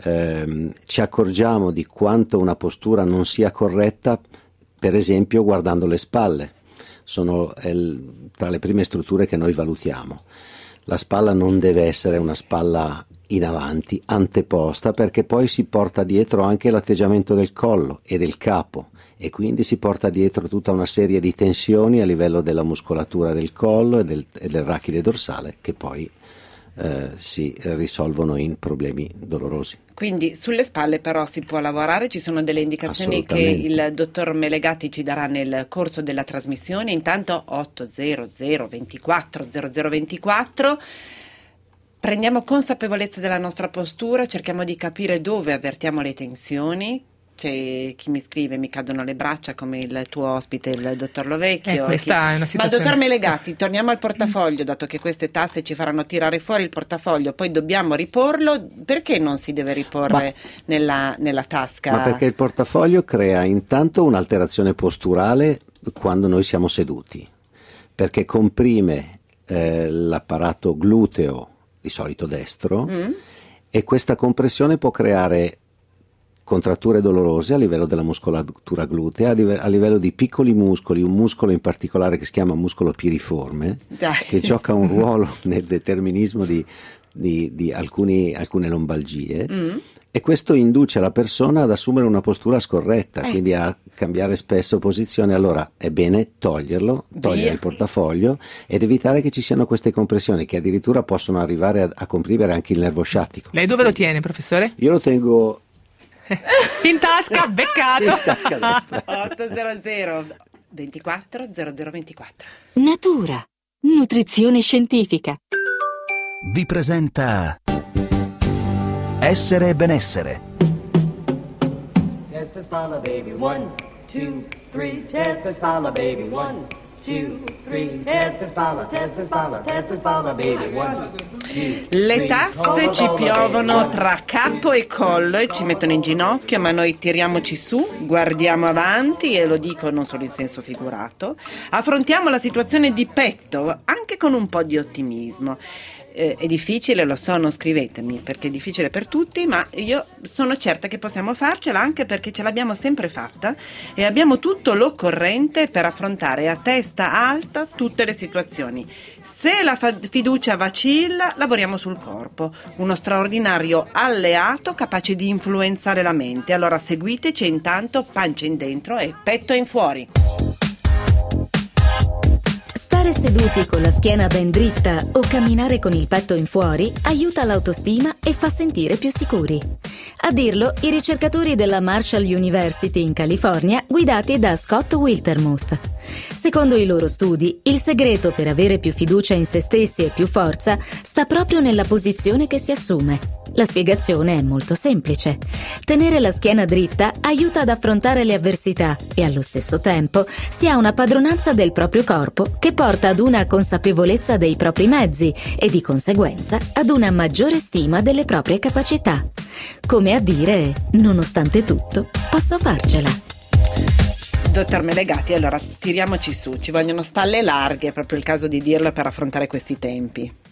ehm, ci accorgiamo di quanto una postura non sia corretta, per esempio guardando le spalle. Sono el, tra le prime strutture che noi valutiamo. La spalla non deve essere una spalla in avanti, anteposta, perché poi si porta dietro anche l'atteggiamento del collo e del capo, e quindi si porta dietro tutta una serie di tensioni a livello della muscolatura del collo e del, e del rachide dorsale, che poi eh, si risolvono in problemi dolorosi. Quindi sulle spalle però si può lavorare, ci sono delle indicazioni che il dottor Melegatti ci darà nel corso della trasmissione. Intanto otto zero zero ventiquattro zero zero ventiquattro, prendiamo consapevolezza della nostra postura, cerchiamo di capire dove avvertiamo le tensioni. C'è chi mi scrive: mi cadono le braccia, come il tuo ospite, il dottor Lovecchio. Eh, questa chi... è una situazione... Ma dottor Melegatti, torniamo al portafoglio, dato che queste tasse ci faranno tirare fuori il portafoglio, poi dobbiamo riporlo. Perché non si deve riporre ma... nella, nella tasca? Ma perché il portafoglio crea intanto un'alterazione posturale quando noi siamo seduti, perché comprime eh, l'apparato gluteo, di solito destro, mm. e questa compressione può creare contratture dolorose a livello della muscolatura glutea, a livello di piccoli muscoli, un muscolo in particolare che si chiama muscolo piriforme, Dai. che gioca un ruolo nel determinismo di, di, di alcuni, alcune lombalgie, mm. e questo induce la persona ad assumere una postura scorretta, eh. quindi a cambiare spesso posizione. Allora è bene toglierlo, togliere Via. il portafoglio ed evitare che ci siano queste compressioni che addirittura possono arrivare a, a comprimere anche il nervo sciatico. Lei dove lo tiene, professore? Io lo tengo in tasca, beccato. In tasca destra. otto zero zero ventiquattro zero zero ventiquattro. Natura, nutrizione scientifica. Vi presenta Essere e benessere. Test the spalla baby, one, two, three, test the spalla baby, one, two, three, test the spalla, test the spalla, test the spalla baby, one, two, le tasse ci piovono tra capo e collo e ci mettono in ginocchio, ma noi tiriamoci su, guardiamo avanti, e lo dico non solo in senso figurato, affrontiamo la situazione di petto anche con un po' di ottimismo. Eh, è difficile, lo so, non scrivetemi perché è difficile per tutti, ma io sono certa che possiamo farcela, anche perché ce l'abbiamo sempre fatta e abbiamo tutto l'occorrente per affrontare a testa alta tutte le situazioni. Se la fa- fiducia vacilla, lavoriamo sul corpo, uno straordinario alleato capace di influenzare la mente. Allora seguiteci, e intanto pancia in dentro e petto in fuori. Stare seduti con la schiena ben dritta o camminare con il petto in fuori aiuta l'autostima e fa sentire più sicuri. A dirlo i ricercatori della Marshall University in California, guidati da Scott Wiltermuth. Secondo i loro studi, il segreto per avere più fiducia in se stessi e più forza sta proprio nella posizione che si assume. La spiegazione è molto semplice. Tenere la schiena dritta aiuta ad affrontare le avversità e allo stesso tempo si ha una padronanza del proprio corpo che porta ad una consapevolezza dei propri mezzi e di conseguenza ad una maggiore stima delle proprie capacità. Come a dire, nonostante tutto, posso farcela. Dottor Melegatti, allora tiriamoci su, ci vogliono spalle larghe, è proprio il caso di dirlo per affrontare questi tempi.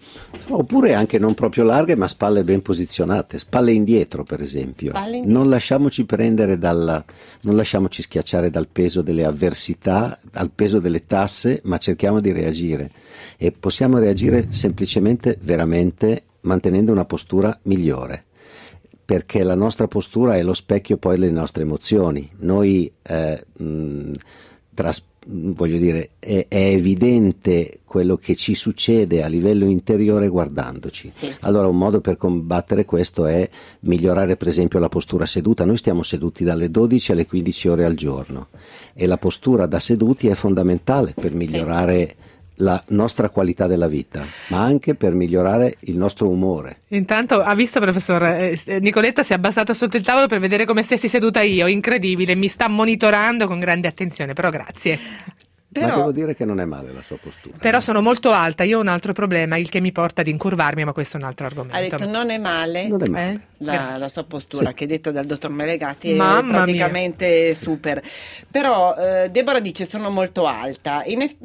Oppure anche non proprio larghe, ma spalle ben posizionate, spalle indietro per esempio. Spalle indietro. Non lasciamoci prendere dalla, non lasciamoci schiacciare dal peso delle avversità, dal peso delle tasse, ma cerchiamo di reagire. E possiamo reagire semplicemente, veramente, mantenendo una postura migliore. Perché la nostra postura è lo specchio poi delle nostre emozioni. Noi, eh, mh, tras- voglio dire, è, è evidente quello che ci succede a livello interiore guardandoci. Sì, sì. Allora un modo per combattere questo è migliorare per esempio la postura seduta. Noi stiamo seduti dalle dodici alle quindici ore al giorno e la postura da seduti è fondamentale per migliorare sì. la nostra qualità della vita, ma anche per migliorare il nostro umore. Intanto ha visto, professor, eh, Nicoletta si è abbassata sotto il tavolo per vedere come stessi seduta io, incredibile, mi sta monitorando con grande attenzione, però grazie. Però, ma devo dire che non è male la sua postura. Però sono molto alta, io ho un altro problema, il che mi porta ad incurvarmi, ma questo è un altro argomento. Ha detto non è male, non è male. Eh? La, la sua postura, sì. che è detta dal dottor Melegatti è Mamma praticamente mia. super. Però eh, Deborah dice sono molto alta. In eff-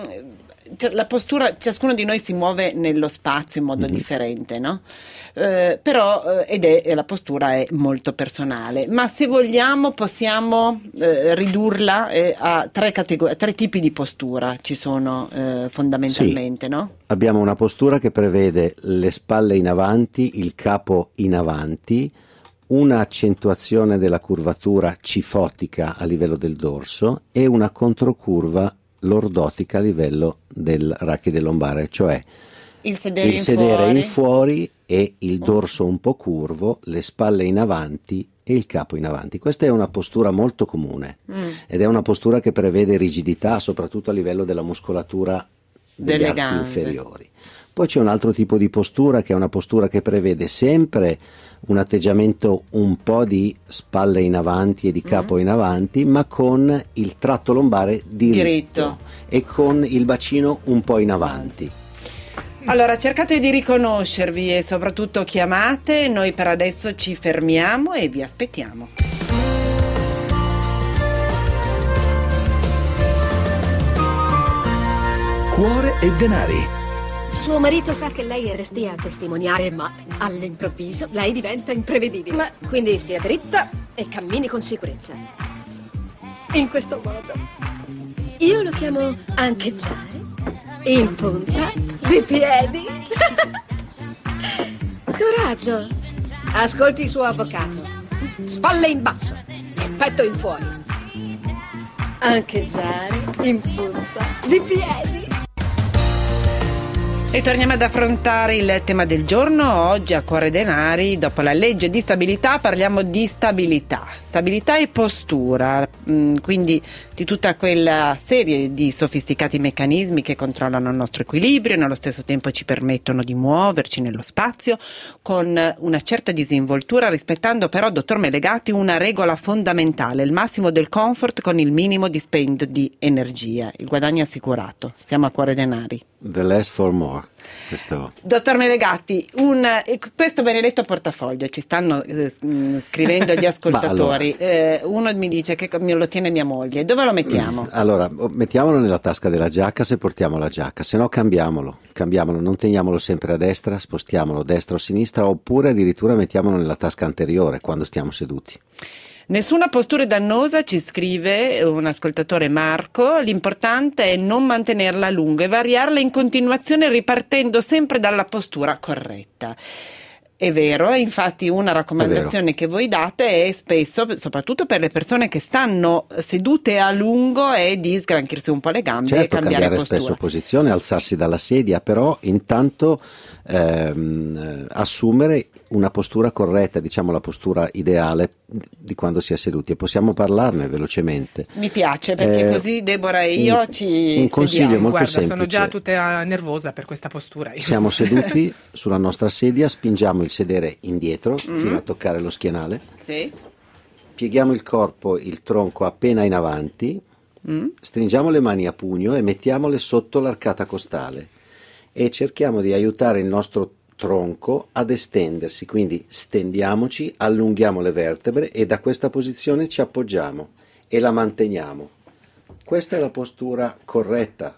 mh, la postura, ciascuno di noi si muove nello spazio in modo mm-hmm. differente, no? Eh, però eh, ed è la postura è molto personale, ma se vogliamo possiamo eh, ridurla eh, a tre categorie, tre tipi di postura ci sono eh, fondamentalmente, sì. no? Abbiamo una postura che prevede le spalle in avanti, il capo in avanti, una accentuazione della curvatura cifotica a livello del dorso e una controcurva lordotica a livello del rachide lombare, cioè il sedere, il in, sedere fuori. in fuori e il dorso un po' curvo, le spalle in avanti e il capo in avanti. Questa è una postura molto comune mm. ed è una postura che prevede rigidità soprattutto a livello della muscolatura degli arti gambe. inferiori. Poi c'è un altro tipo di postura che è una postura che prevede sempre un atteggiamento un po' di spalle in avanti e di capo mm. in avanti, ma con il tratto lombare diritto, diritto e con il bacino un po' in avanti. Allora cercate di riconoscervi e soprattutto chiamate, noi per adesso ci fermiamo e vi aspettiamo. Cuore e denari. Suo marito sa che lei è restia a testimoniare, ma all'improvviso lei diventa imprevedibile. Ma quindi stia dritta e cammini con sicurezza. In questo modo. Io lo chiamo ancheggiare. In punta, di piedi. Coraggio. Ascolti il suo avvocato. Spalle in basso e petto in fuori. Ancheggiare, in punta, di piedi. E torniamo ad affrontare il tema del giorno. Oggi a Cuore Denari, dopo la legge di stabilità, parliamo di stabilità, stabilità e postura, quindi di tutta quella serie di sofisticati meccanismi che controllano il nostro equilibrio e nello stesso tempo ci permettono di muoverci nello spazio con una certa disinvoltura, rispettando però, dottor Melegatti, una regola fondamentale: il massimo del comfort con il minimo dispendio di energia, il guadagno assicurato. Siamo a Cuore Denari. The less for more. Questo... Dottor Melegatti, un, questo benedetto portafoglio, ci stanno eh, scrivendo gli ascoltatori. Allora, eh, uno mi dice che me lo tiene mia moglie, dove lo mettiamo? Allora, mettiamolo nella tasca della giacca se portiamo la giacca, se no cambiamolo, cambiamolo, non teniamolo sempre a destra, spostiamolo destra o sinistra, oppure addirittura mettiamolo nella tasca anteriore quando stiamo seduti. Nessuna postura è dannosa, ci scrive un ascoltatore Marco, l'importante è non mantenerla a lungo e variarla in continuazione ripartendo sempre dalla postura corretta. È vero, infatti una raccomandazione che voi date è spesso, soprattutto per le persone che stanno sedute a lungo, è di sgranchirsi un po' le gambe certo, e cambiare, cambiare postura. spesso posizione, alzarsi dalla sedia, però intanto ehm, assumere una postura corretta, diciamo la postura ideale di quando si è seduti, e possiamo parlarne velocemente. Mi piace perché eh, un, Deborah e io ci un consiglio sediamo. molto Guarda, semplice. Sono già tutta nervosa per questa postura. Io Siamo seduti sulla nostra sedia, spingiamo il sedere indietro mm. fino a toccare lo schienale, sì. pieghiamo il corpo, il tronco appena in avanti, mm. stringiamo le mani a pugno e mettiamole sotto l'arcata costale e cerchiamo di aiutare il nostro tronco ad estendersi, quindi stendiamoci, allunghiamo le vertebre e da questa posizione ci appoggiamo e la manteniamo. Questa è la postura corretta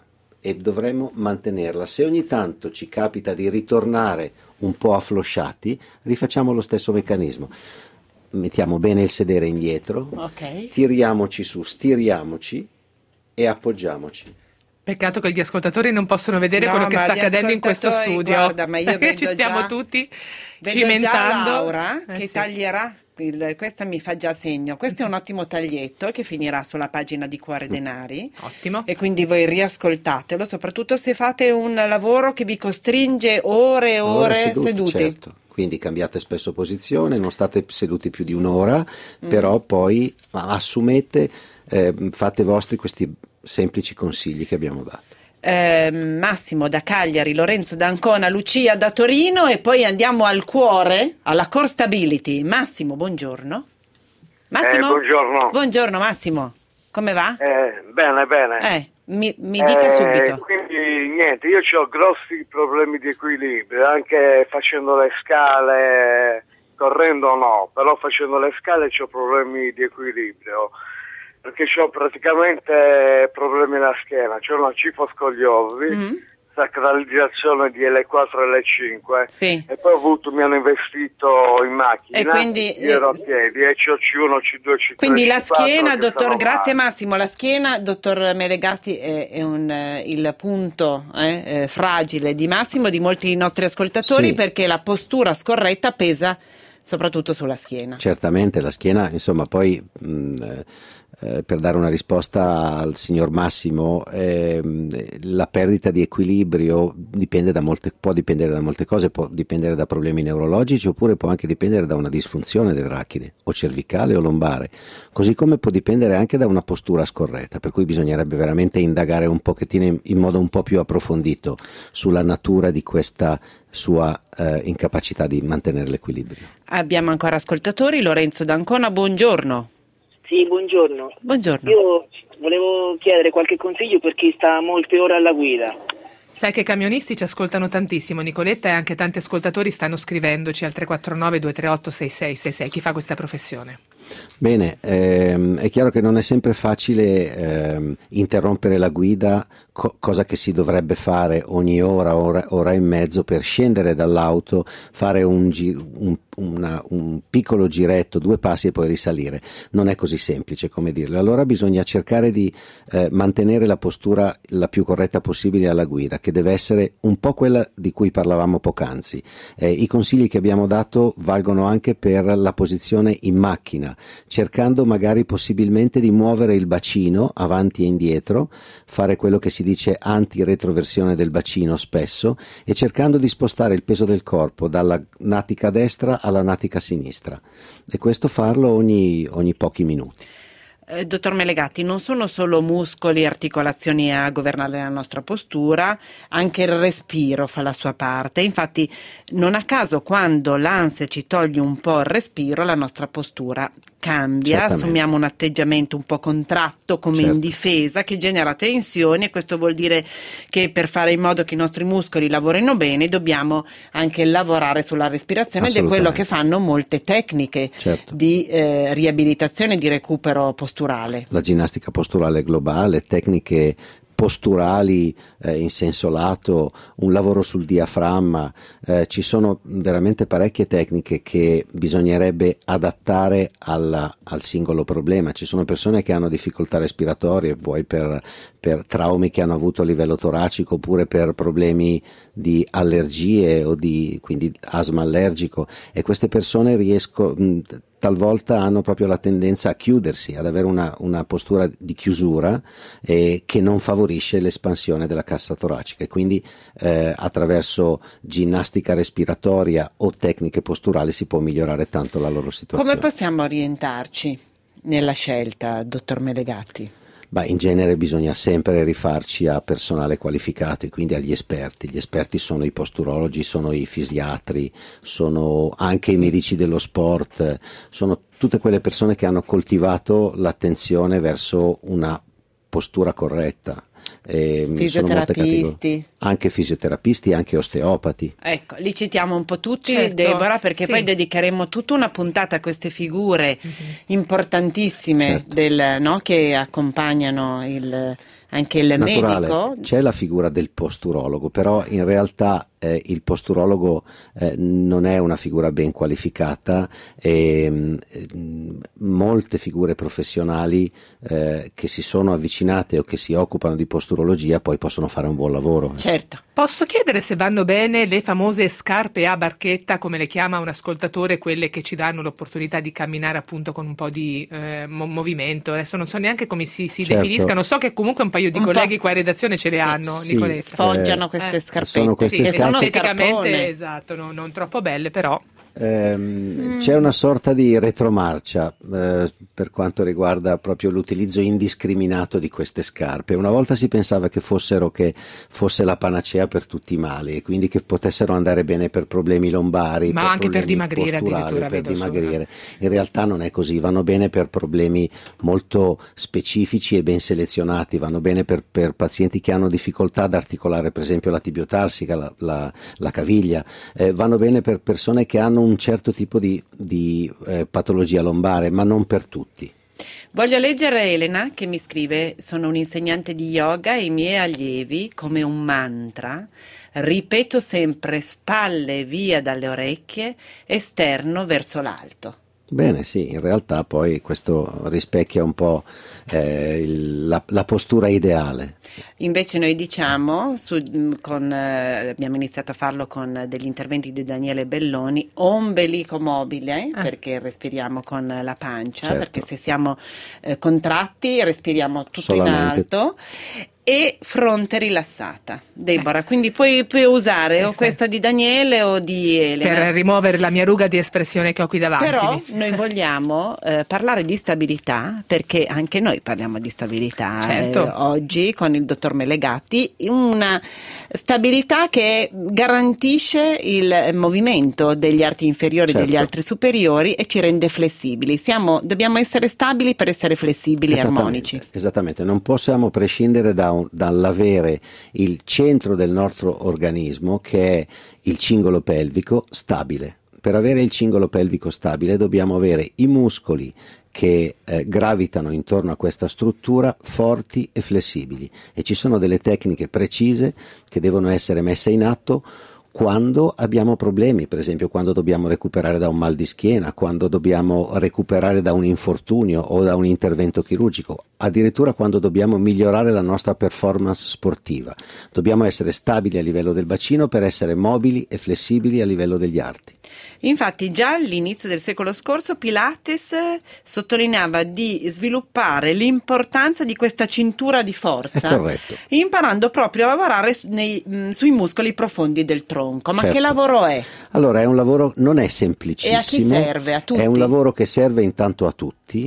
e dovremmo mantenerla. Se ogni tanto ci capita di ritornare un po' afflosciati, rifacciamo lo stesso meccanismo. Mettiamo bene il sedere indietro, Ok. tiriamoci su, stiriamoci e appoggiamoci. Peccato che gli ascoltatori non possono vedere No, quello che ma sta gli accadendo in questo ascoltatori, studio. guarda, ma io Perché vedo ci stiamo già- tutti Vedo cimentando. già Laura Eh che sì. taglierà, il, questa mi fa già segno, questo è un ottimo taglietto che finirà sulla pagina di Cuore Denari. Ottimo. E quindi voi riascoltatelo, soprattutto se fate un lavoro che vi costringe ore e ore, Ora seduti. certo. Quindi cambiate spesso posizione, non state seduti più di un'ora, Mm. però poi ma, assumete, eh, fate vostri questi semplici consigli che abbiamo dato. Eh, Massimo da Cagliari, Lorenzo da Ancona, Lucia da Torino e poi andiamo al cuore, alla Core Stability. Massimo, buongiorno. Massimo? Eh, buongiorno. Buongiorno Massimo, come va? Eh, bene, bene. Eh, mi, mi dica Eh, subito. Quindi niente, io ho grossi problemi di equilibrio, anche facendo le scale, correndo no, però facendo le scale ho problemi di equilibrio, perché ho praticamente problemi alla schiena, c'ho una cifoscoliosi, Mm. sacralizzazione di L quattro e L cinque, Sì. e poi ho avuto, mi hanno investito in macchina, E quindi, io ero a eh, piedi, e c'ho C uno, C due, C tre, Quindi la C quattro schiena, che dottor, stanno grazie male. Massimo, la schiena, dottor Melegatti, è, è un, eh, il punto eh, eh, fragile di Massimo, di molti dei nostri ascoltatori, Sì. perché la postura scorretta pesa soprattutto sulla schiena. Certamente la schiena, insomma, poi mh, eh, per dare una risposta al signor Massimo, ehm, la perdita di equilibrio dipende da molte, può dipendere da molte cose, può dipendere da problemi neurologici oppure può anche dipendere da una disfunzione del rachide, o cervicale o lombare, così come può dipendere anche da una postura scorretta, per cui bisognerebbe veramente indagare un pochettino in, in modo un po' più approfondito sulla natura di questa sua eh, incapacità di mantenere l'equilibrio. Abbiamo ancora ascoltatori, Lorenzo D'Ancona, buongiorno. Sì, buongiorno. Buongiorno. Io volevo chiedere qualche consiglio per chi sta molte ore alla guida. Sai che i camionisti ci ascoltano tantissimo, Nicoletta, e anche tanti ascoltatori stanno scrivendoci al tre quattro nove due tre otto sei sei sei sei. Chi fa questa professione? Bene, ehm, è chiaro che non è sempre facile ehm, interrompere la guida, co- cosa che si dovrebbe fare ogni ora, ora, ora e mezzo per scendere dall'auto, fare un, gi- un, una, un piccolo giretto, due passi e poi risalire. Non è così semplice come dirlo. Allora bisogna cercare di eh, mantenere la postura la più corretta possibile alla guida, che deve essere un po' quella di cui parlavamo poc'anzi. Eh, I consigli che abbiamo dato valgono anche per la posizione in macchina, cercando magari possibilmente di muovere il bacino avanti e indietro, fare quello che si dice anti-retroversione del bacino spesso, e cercando di spostare il peso del corpo dalla natica destra alla natica sinistra, e questo farlo ogni, ogni pochi minuti. Eh, dottor Melegatti, non sono solo muscoli e articolazioni a governare la nostra postura, anche il respiro fa la sua parte. Infatti, non a caso, quando l'ansia ci toglie un po' il respiro, la nostra postura cambia, Certamente. assumiamo un atteggiamento un po' contratto, come Certo. in difesa, che genera tensioni, e questo vuol dire che per fare in modo che i nostri muscoli lavorino bene dobbiamo anche lavorare sulla respirazione, ed è quello che fanno molte tecniche Certo. di eh, riabilitazione e di recupero posturale. La ginnastica posturale globale, tecniche posturali eh, in senso lato, un lavoro sul diaframma, eh, ci sono veramente parecchie tecniche che bisognerebbe adattare alla, al singolo problema. Ci sono persone che hanno difficoltà respiratorie, poi per, per traumi che hanno avuto a livello toracico, oppure per problemi di allergie o di quindi asma allergico, e queste persone riescono mh, talvolta hanno proprio la tendenza a chiudersi, ad avere una, una postura di chiusura eh, che non favorisce l'espansione della cassa toracica, e quindi eh, attraverso ginnastica respiratoria o tecniche posturali si può migliorare tanto la loro situazione. Come possiamo orientarci nella scelta, dottor Melegatti? Beh, in genere bisogna sempre rifarci a personale qualificato, e quindi agli esperti. Gli esperti sono i posturologi, sono i fisiatri, sono anche i medici dello sport, sono tutte quelle persone che hanno coltivato l'attenzione verso una postura corretta. E Fisioterapisti. Anche fisioterapisti, anche osteopati. Ecco, li citiamo un po' tutti, Certo, Deborah, perché sì. poi dedicheremo tutta una puntata a queste figure Mhm. importantissime Certo. del, no, che accompagnano il, Anche il naturale. medico? C'è la figura del posturologo, però in realtà eh, il posturologo eh, non è una figura ben qualificata e eh, molte figure professionali eh, che si sono avvicinate o che si occupano di posturologia poi possono fare un buon lavoro. Certo. Posso chiedere se vanno bene le famose scarpe a barchetta, come le chiama un ascoltatore, quelle che ci danno l'opportunità di camminare appunto con un po' di eh, mo- movimento? Adesso non so neanche come si, si Certo. definiscano, so che comunque un paio di Un colleghi po'. qua in redazione ce le hanno, Sì, Nicoletta. Sfoggiano Eh, queste eh, scarpette. sono queste Sì, che scarpe- sono Sono esteticamente scarpone. esatto, no, non troppo belle, però Ehm, C'è una sorta di retromarcia eh, per quanto riguarda proprio l'utilizzo indiscriminato di queste scarpe. Una volta si pensava che fossero che fosse la panacea per tutti i mali e quindi che potessero andare bene per problemi lombari, Ma per anche per problemi dimagrire posturali, addirittura, per vedo dimagrire. In realtà non è così, vanno bene per problemi molto specifici e ben selezionati, vanno bene per, per pazienti che hanno difficoltà ad articolare per esempio la tibiotarsica, la, la, la caviglia, eh, vanno bene per persone che hanno un certo tipo di, di eh, patologia lombare, ma non per tutti. Voglio leggere Elena che mi scrive: sono un insegnante di yoga e i miei allievi, come un mantra, ripeto sempre spalle via dalle orecchie, esterno verso l'alto. Bene, sì, in realtà poi questo rispecchia un po' eh, il- la, la postura ideale. Invece noi diciamo, su, con, eh, abbiamo iniziato a farlo con degli interventi di Daniele Belloni, ombelico mobile, Ah. perché respiriamo con la pancia, Certo. perché se siamo eh, contratti respiriamo tutto Solamente. in alto, e fronte rilassata. Deborah, quindi puoi, puoi usare Eh, o sì. questa di Daniele o di Elena. per rimuovere la mia ruga di espressione che ho qui davanti. Però dici. noi vogliamo eh, parlare di stabilità, perché anche noi parliamo di stabilità Certo. eh, oggi con il dottor Melegatti, una stabilità che garantisce il movimento degli arti inferiori e Certo. degli altri superiori e ci rende flessibili. Siamo, dobbiamo essere stabili per essere flessibili e armonici. Esattamente, non possiamo prescindere da un- dall'avere il centro del nostro organismo, che è il cingolo pelvico, stabile. Per avere il cingolo pelvico stabile dobbiamo avere i muscoli che eh, gravitano intorno a questa struttura forti e flessibili, e ci sono delle tecniche precise che devono essere messe in atto quando abbiamo problemi, per esempio quando dobbiamo recuperare da un mal di schiena, quando dobbiamo recuperare da un infortunio o da un intervento chirurgico, addirittura quando dobbiamo migliorare la nostra performance sportiva. Dobbiamo essere stabili a livello del bacino per essere mobili e flessibili a livello degli arti. Infatti già all'inizio del secolo scorso Pilates sottolineava di sviluppare l'importanza di questa cintura di È forza, corretto. imparando proprio a lavorare su- nei- mh, sui muscoli profondi del tronco. Ma Certo. che lavoro è? Allora, è un lavoro, non è E a chi semplicissimo. serve? A tutti? È un lavoro che serve intanto a tutti,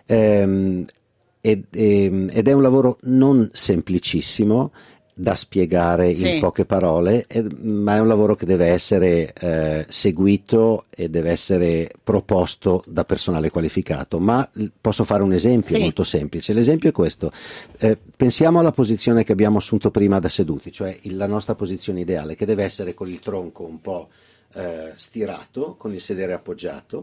ehm, ed, ehm, ed è un lavoro non semplicissimo da spiegare Sì. in poche parole, ed- ma è un lavoro che deve essere eh, seguito e deve essere proposto da personale qualificato. Ma l- posso fare un esempio Sì. molto semplice. L'esempio è questo. Eh, pensiamo alla posizione che abbiamo assunto prima da seduti, cioè il- la nostra posizione ideale, che deve essere con il tronco un po' eh, stirato, con il sedere appoggiato.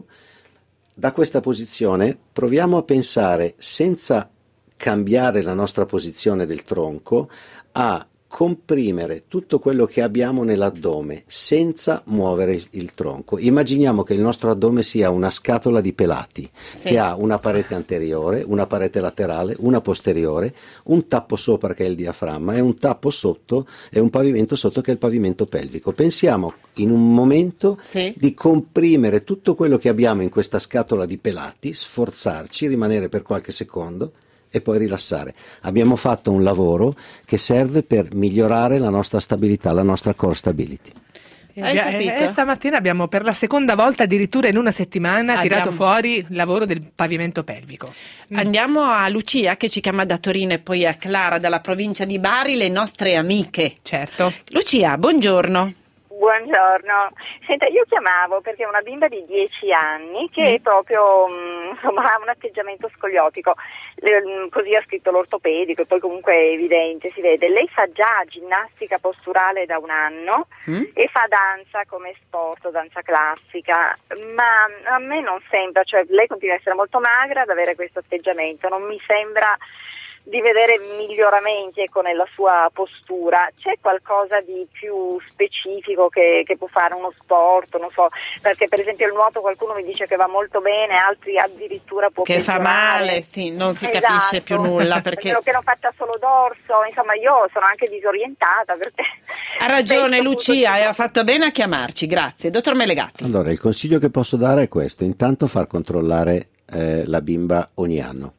Da questa posizione proviamo a pensare, senza cambiare la nostra posizione del tronco, a comprimere tutto quello che abbiamo nell'addome senza muovere il, il tronco. Immaginiamo che il nostro addome sia una scatola di pelati, Sì. che ha una parete anteriore, una parete laterale, una posteriore, un tappo sopra che è il diaframma e un tappo sotto e un pavimento sotto che è il pavimento pelvico. Pensiamo in un momento Sì. di comprimere tutto quello che abbiamo in questa scatola di pelati, sforzarci, rimanere per qualche secondo e poi rilassare. Abbiamo fatto un lavoro che serve per migliorare la nostra stabilità, la nostra core stability. E Hai abbia- capito? e- e stamattina abbiamo per la seconda volta, addirittura in una settimana, Abbiamo- tirato fuori il lavoro del pavimento pelvico. Mm. Andiamo a Lucia che ci chiama da Torino e poi a Clara dalla provincia di Bari, le nostre amiche. Certo. Lucia, buongiorno. Buongiorno, senta, io chiamavo perché ho una bimba di dieci anni che Mm. è proprio, mh, insomma, ha un atteggiamento scoliotico, Le- mh, così ha scritto l'ortopedico e poi comunque è evidente, si vede. Lei fa già ginnastica posturale da un anno Mm? e fa danza come sport, danza classica, ma a me non sembra, cioè lei continua a essere molto magra ad avere questo atteggiamento, non mi sembra di vedere miglioramenti, ecco, nella sua postura. C'è qualcosa di più specifico che, che può fare, uno sport, non so, perché per esempio il nuoto qualcuno mi dice che va molto bene, altri addirittura può che peggiorare. fa male, sì, non si Esatto. capisce più nulla perché Spero che non faccia solo dorso, insomma io sono anche disorientata perché ha ragione penso Lucia tutto- e ha fatto bene a chiamarci, grazie. Dottor Melegatti. Allora, il consiglio che posso dare è questo: intanto far controllare eh, la bimba ogni anno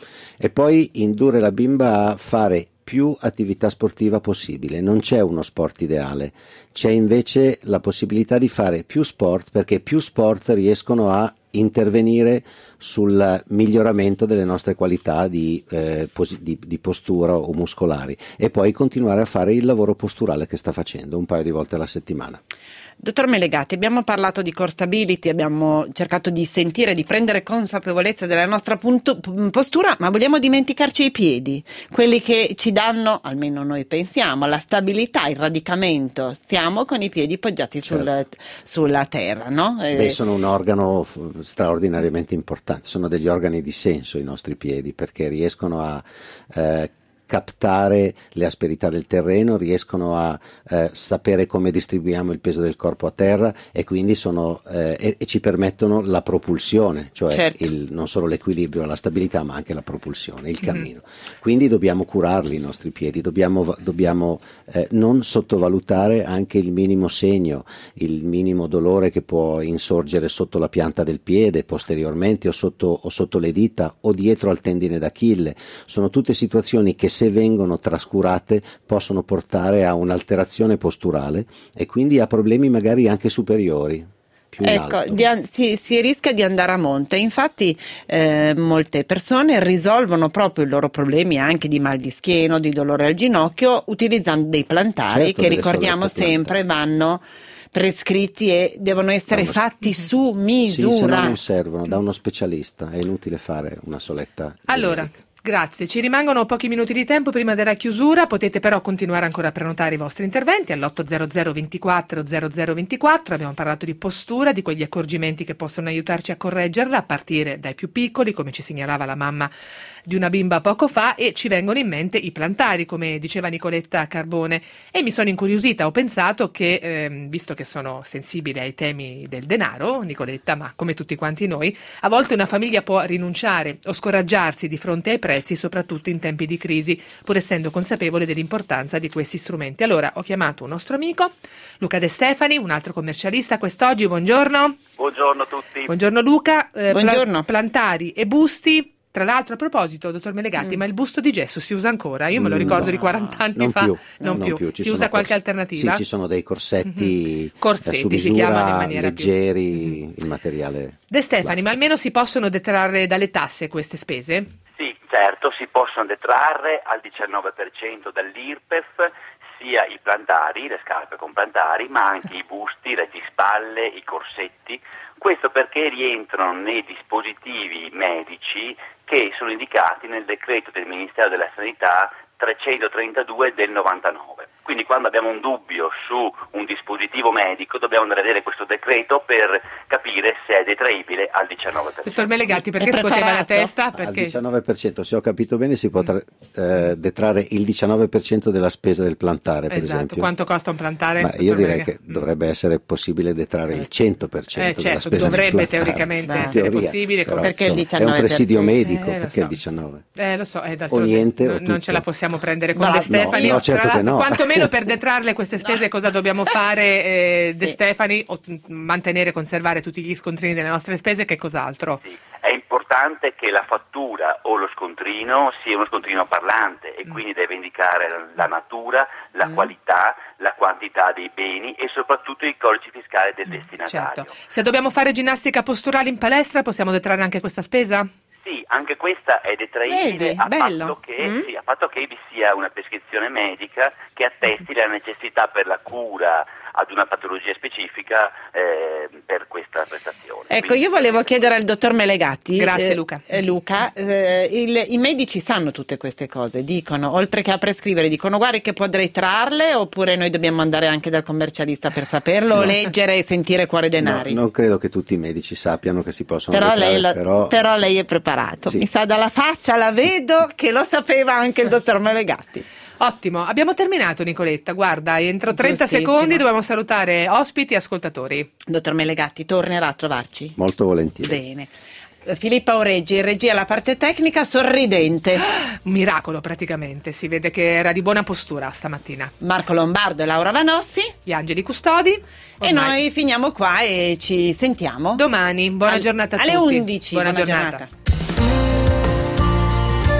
e poi indurre la bimba a fare più attività sportiva possibile. Non c'è uno sport ideale, c'è invece la possibilità di fare più sport, perché più sport riescono a intervenire sul miglioramento delle nostre qualità di, eh, posi- di, di postura o muscolari, e poi continuare a fare il lavoro posturale che sta facendo un paio di volte alla settimana. Dottor Melegatti, abbiamo parlato di core stability, abbiamo cercato di sentire, di prendere consapevolezza della nostra punto- p- postura, ma vogliamo dimenticarci i piedi, quelli che ci danno, almeno noi pensiamo, la stabilità, il radicamento. Stiamo con i piedi poggiati sul- Certo. sulla terra, no? Eh, Beh, sono un organo f- straordinariamente importante, sono degli organi di senso i nostri piedi, perché riescono a eh, captare le asperità del terreno, riescono a eh, sapere come distribuiamo il peso del corpo a terra, e quindi sono eh, e, e ci permettono la propulsione, cioè Certo. il, non solo l'equilibrio, la stabilità, ma anche la propulsione, il Mhm. cammino. Quindi dobbiamo curarli i nostri piedi, dobbiamo, va- dobbiamo eh, non sottovalutare anche il minimo segno, il minimo dolore che può insorgere sotto la pianta del piede, posteriormente o sotto, o sotto le dita o dietro al tendine d'Achille. Sono tutte situazioni che, se vengono trascurate, possono portare a un'alterazione posturale e quindi a problemi magari anche superiori. Più in Ecco, alto. di an- si, si rischia di andare a monte. Infatti eh, molte persone risolvono proprio i loro problemi anche di mal di schiena, di dolore al ginocchio, utilizzando dei plantari Certo, che delle ricordiamo solette sempre vanno prescritti e devono essere Vanno- fatti su Sì, se no misura. non servono, da uno specialista, è inutile fare una soletta. Allora, grazie. Ci rimangono pochi minuti di tempo prima della chiusura, potete però continuare ancora a prenotare i vostri interventi all'otto zero zero ventiquattro zero zero ventiquattro. Abbiamo parlato di postura, di quegli accorgimenti che possono aiutarci a correggerla a partire dai più piccoli, come ci segnalava la mamma di una bimba poco fa, e ci vengono in mente i plantari, come diceva Nicoletta Carbone, e mi sono incuriosita. Ho pensato che, ehm, visto che sono sensibile ai temi del denaro, Nicoletta, ma come tutti quanti noi, a volte una famiglia può rinunciare o scoraggiarsi di fronte ai prezzi, soprattutto in tempi di crisi, pur essendo consapevole dell'importanza di questi strumenti. Allora ho chiamato un nostro amico, Luca De Stefani, un altro commercialista quest'oggi. Buongiorno. Buongiorno a tutti. Buongiorno Luca. Eh, pla- Buongiorno. plantari e busti. Tra l'altro, a proposito, dottor Melegatti, Mm. ma il busto di gesso si usa ancora? Io me lo ricordo No, di quaranta anni non fa. più, non non più. più. Ci Si sono usa qualche cors- alternativa? Sì, ci sono dei corsetti, Corsetti eh, su si chiamano in misura, maniera più- leggeri, in materiale. De Stefani, plastico. ma almeno si possono detrarre dalle tasse queste spese? Sì, certo, si possono detrarre al diciannove per cento dall'I R P E F sia i plantari, le scarpe con plantari, ma anche i busti, i reggispalle, i corsetti. Questo perché rientrano nei dispositivi medici che sono indicati nel decreto del Ministero della Sanità trecentotrentadue del novantanove. Quindi quando abbiamo un dubbio su un dispositivo medico dobbiamo andare a vedere questo decreto per capire se è detraibile al diciannove per cento. Dottor Melegatti, perché È scuoteva la preparato? testa? Al Perché... diciannove per cento, se ho capito bene, si potrà eh, detrarre il diciannove per cento della spesa del plantare, per Esatto, esempio. quanto costa un plantare? Ma dottor io direi Melegatti? che dovrebbe essere possibile detrarre il cento per cento Eh, della certo, spesa dovrebbe del plantare. teoricamente Beh, essere Teoria, possibile. però, Perché il insomma, diciannove è un presidio per cento? medico, Eh, lo perché so. il diciannove? Eh, lo so, eh, O d'altronde niente o non, non ce tutto. la possiamo prendere con Bravo. De Stefani. No, no, Tra certo che l'altro, no. quantomeno per detrarle queste spese cosa dobbiamo fare, eh, De Sì. Stefani? O t- mantenere e conservare tutti gli scontrini delle nostre spese, che cos'altro? Sì, è importante che la fattura o lo scontrino sia uno scontrino parlante e Mm. quindi deve indicare la natura, la Mm. qualità, la quantità dei beni e soprattutto il codice fiscale del destinatario. Certo. Se dobbiamo fare ginnastica posturale in palestra, possiamo detrarre anche questa spesa? Sì, anche questa è detraibile Vedi, a, bello. patto che, Mm. sì, a patto che vi sia una prescrizione medica che attesti la necessità per la cura ad una patologia specifica eh, per questa prestazione. Ecco, Quindi, io volevo chiedere al dottor Melegatti. Grazie eh, Luca. eh, Luca, eh, il, i medici sanno tutte queste cose, dicono, oltre che a prescrivere, dicono guardi che potrei trarle, oppure noi dobbiamo andare anche dal commercialista per saperlo, No. o leggere e sentire cuore denari? No, non credo che tutti i medici sappiano che si possono Però detrarre, lei, lo- però... però lei è preparato, Sì. mi sa dalla faccia, la vedo che lo sapeva anche il dottor Melegatti. Ottimo, abbiamo terminato Nicoletta, guarda, entro trenta Giustissimo. secondi dobbiamo salutare ospiti e ascoltatori. Dottor Melegatti, tornerà a trovarci? Molto volentieri. Bene. Filippa Oreggi, in regia la parte tecnica, sorridente. Un miracolo praticamente, si vede che era di buona postura stamattina. Marco Lombardo e Laura Vanossi. Gli angeli custodi. E Ormai- noi finiamo qua e ci sentiamo domani. Buona Al- giornata a alle tutti. undici. Buona, buona giornata. giornata.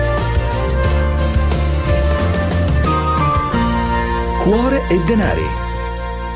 Cuore e denari.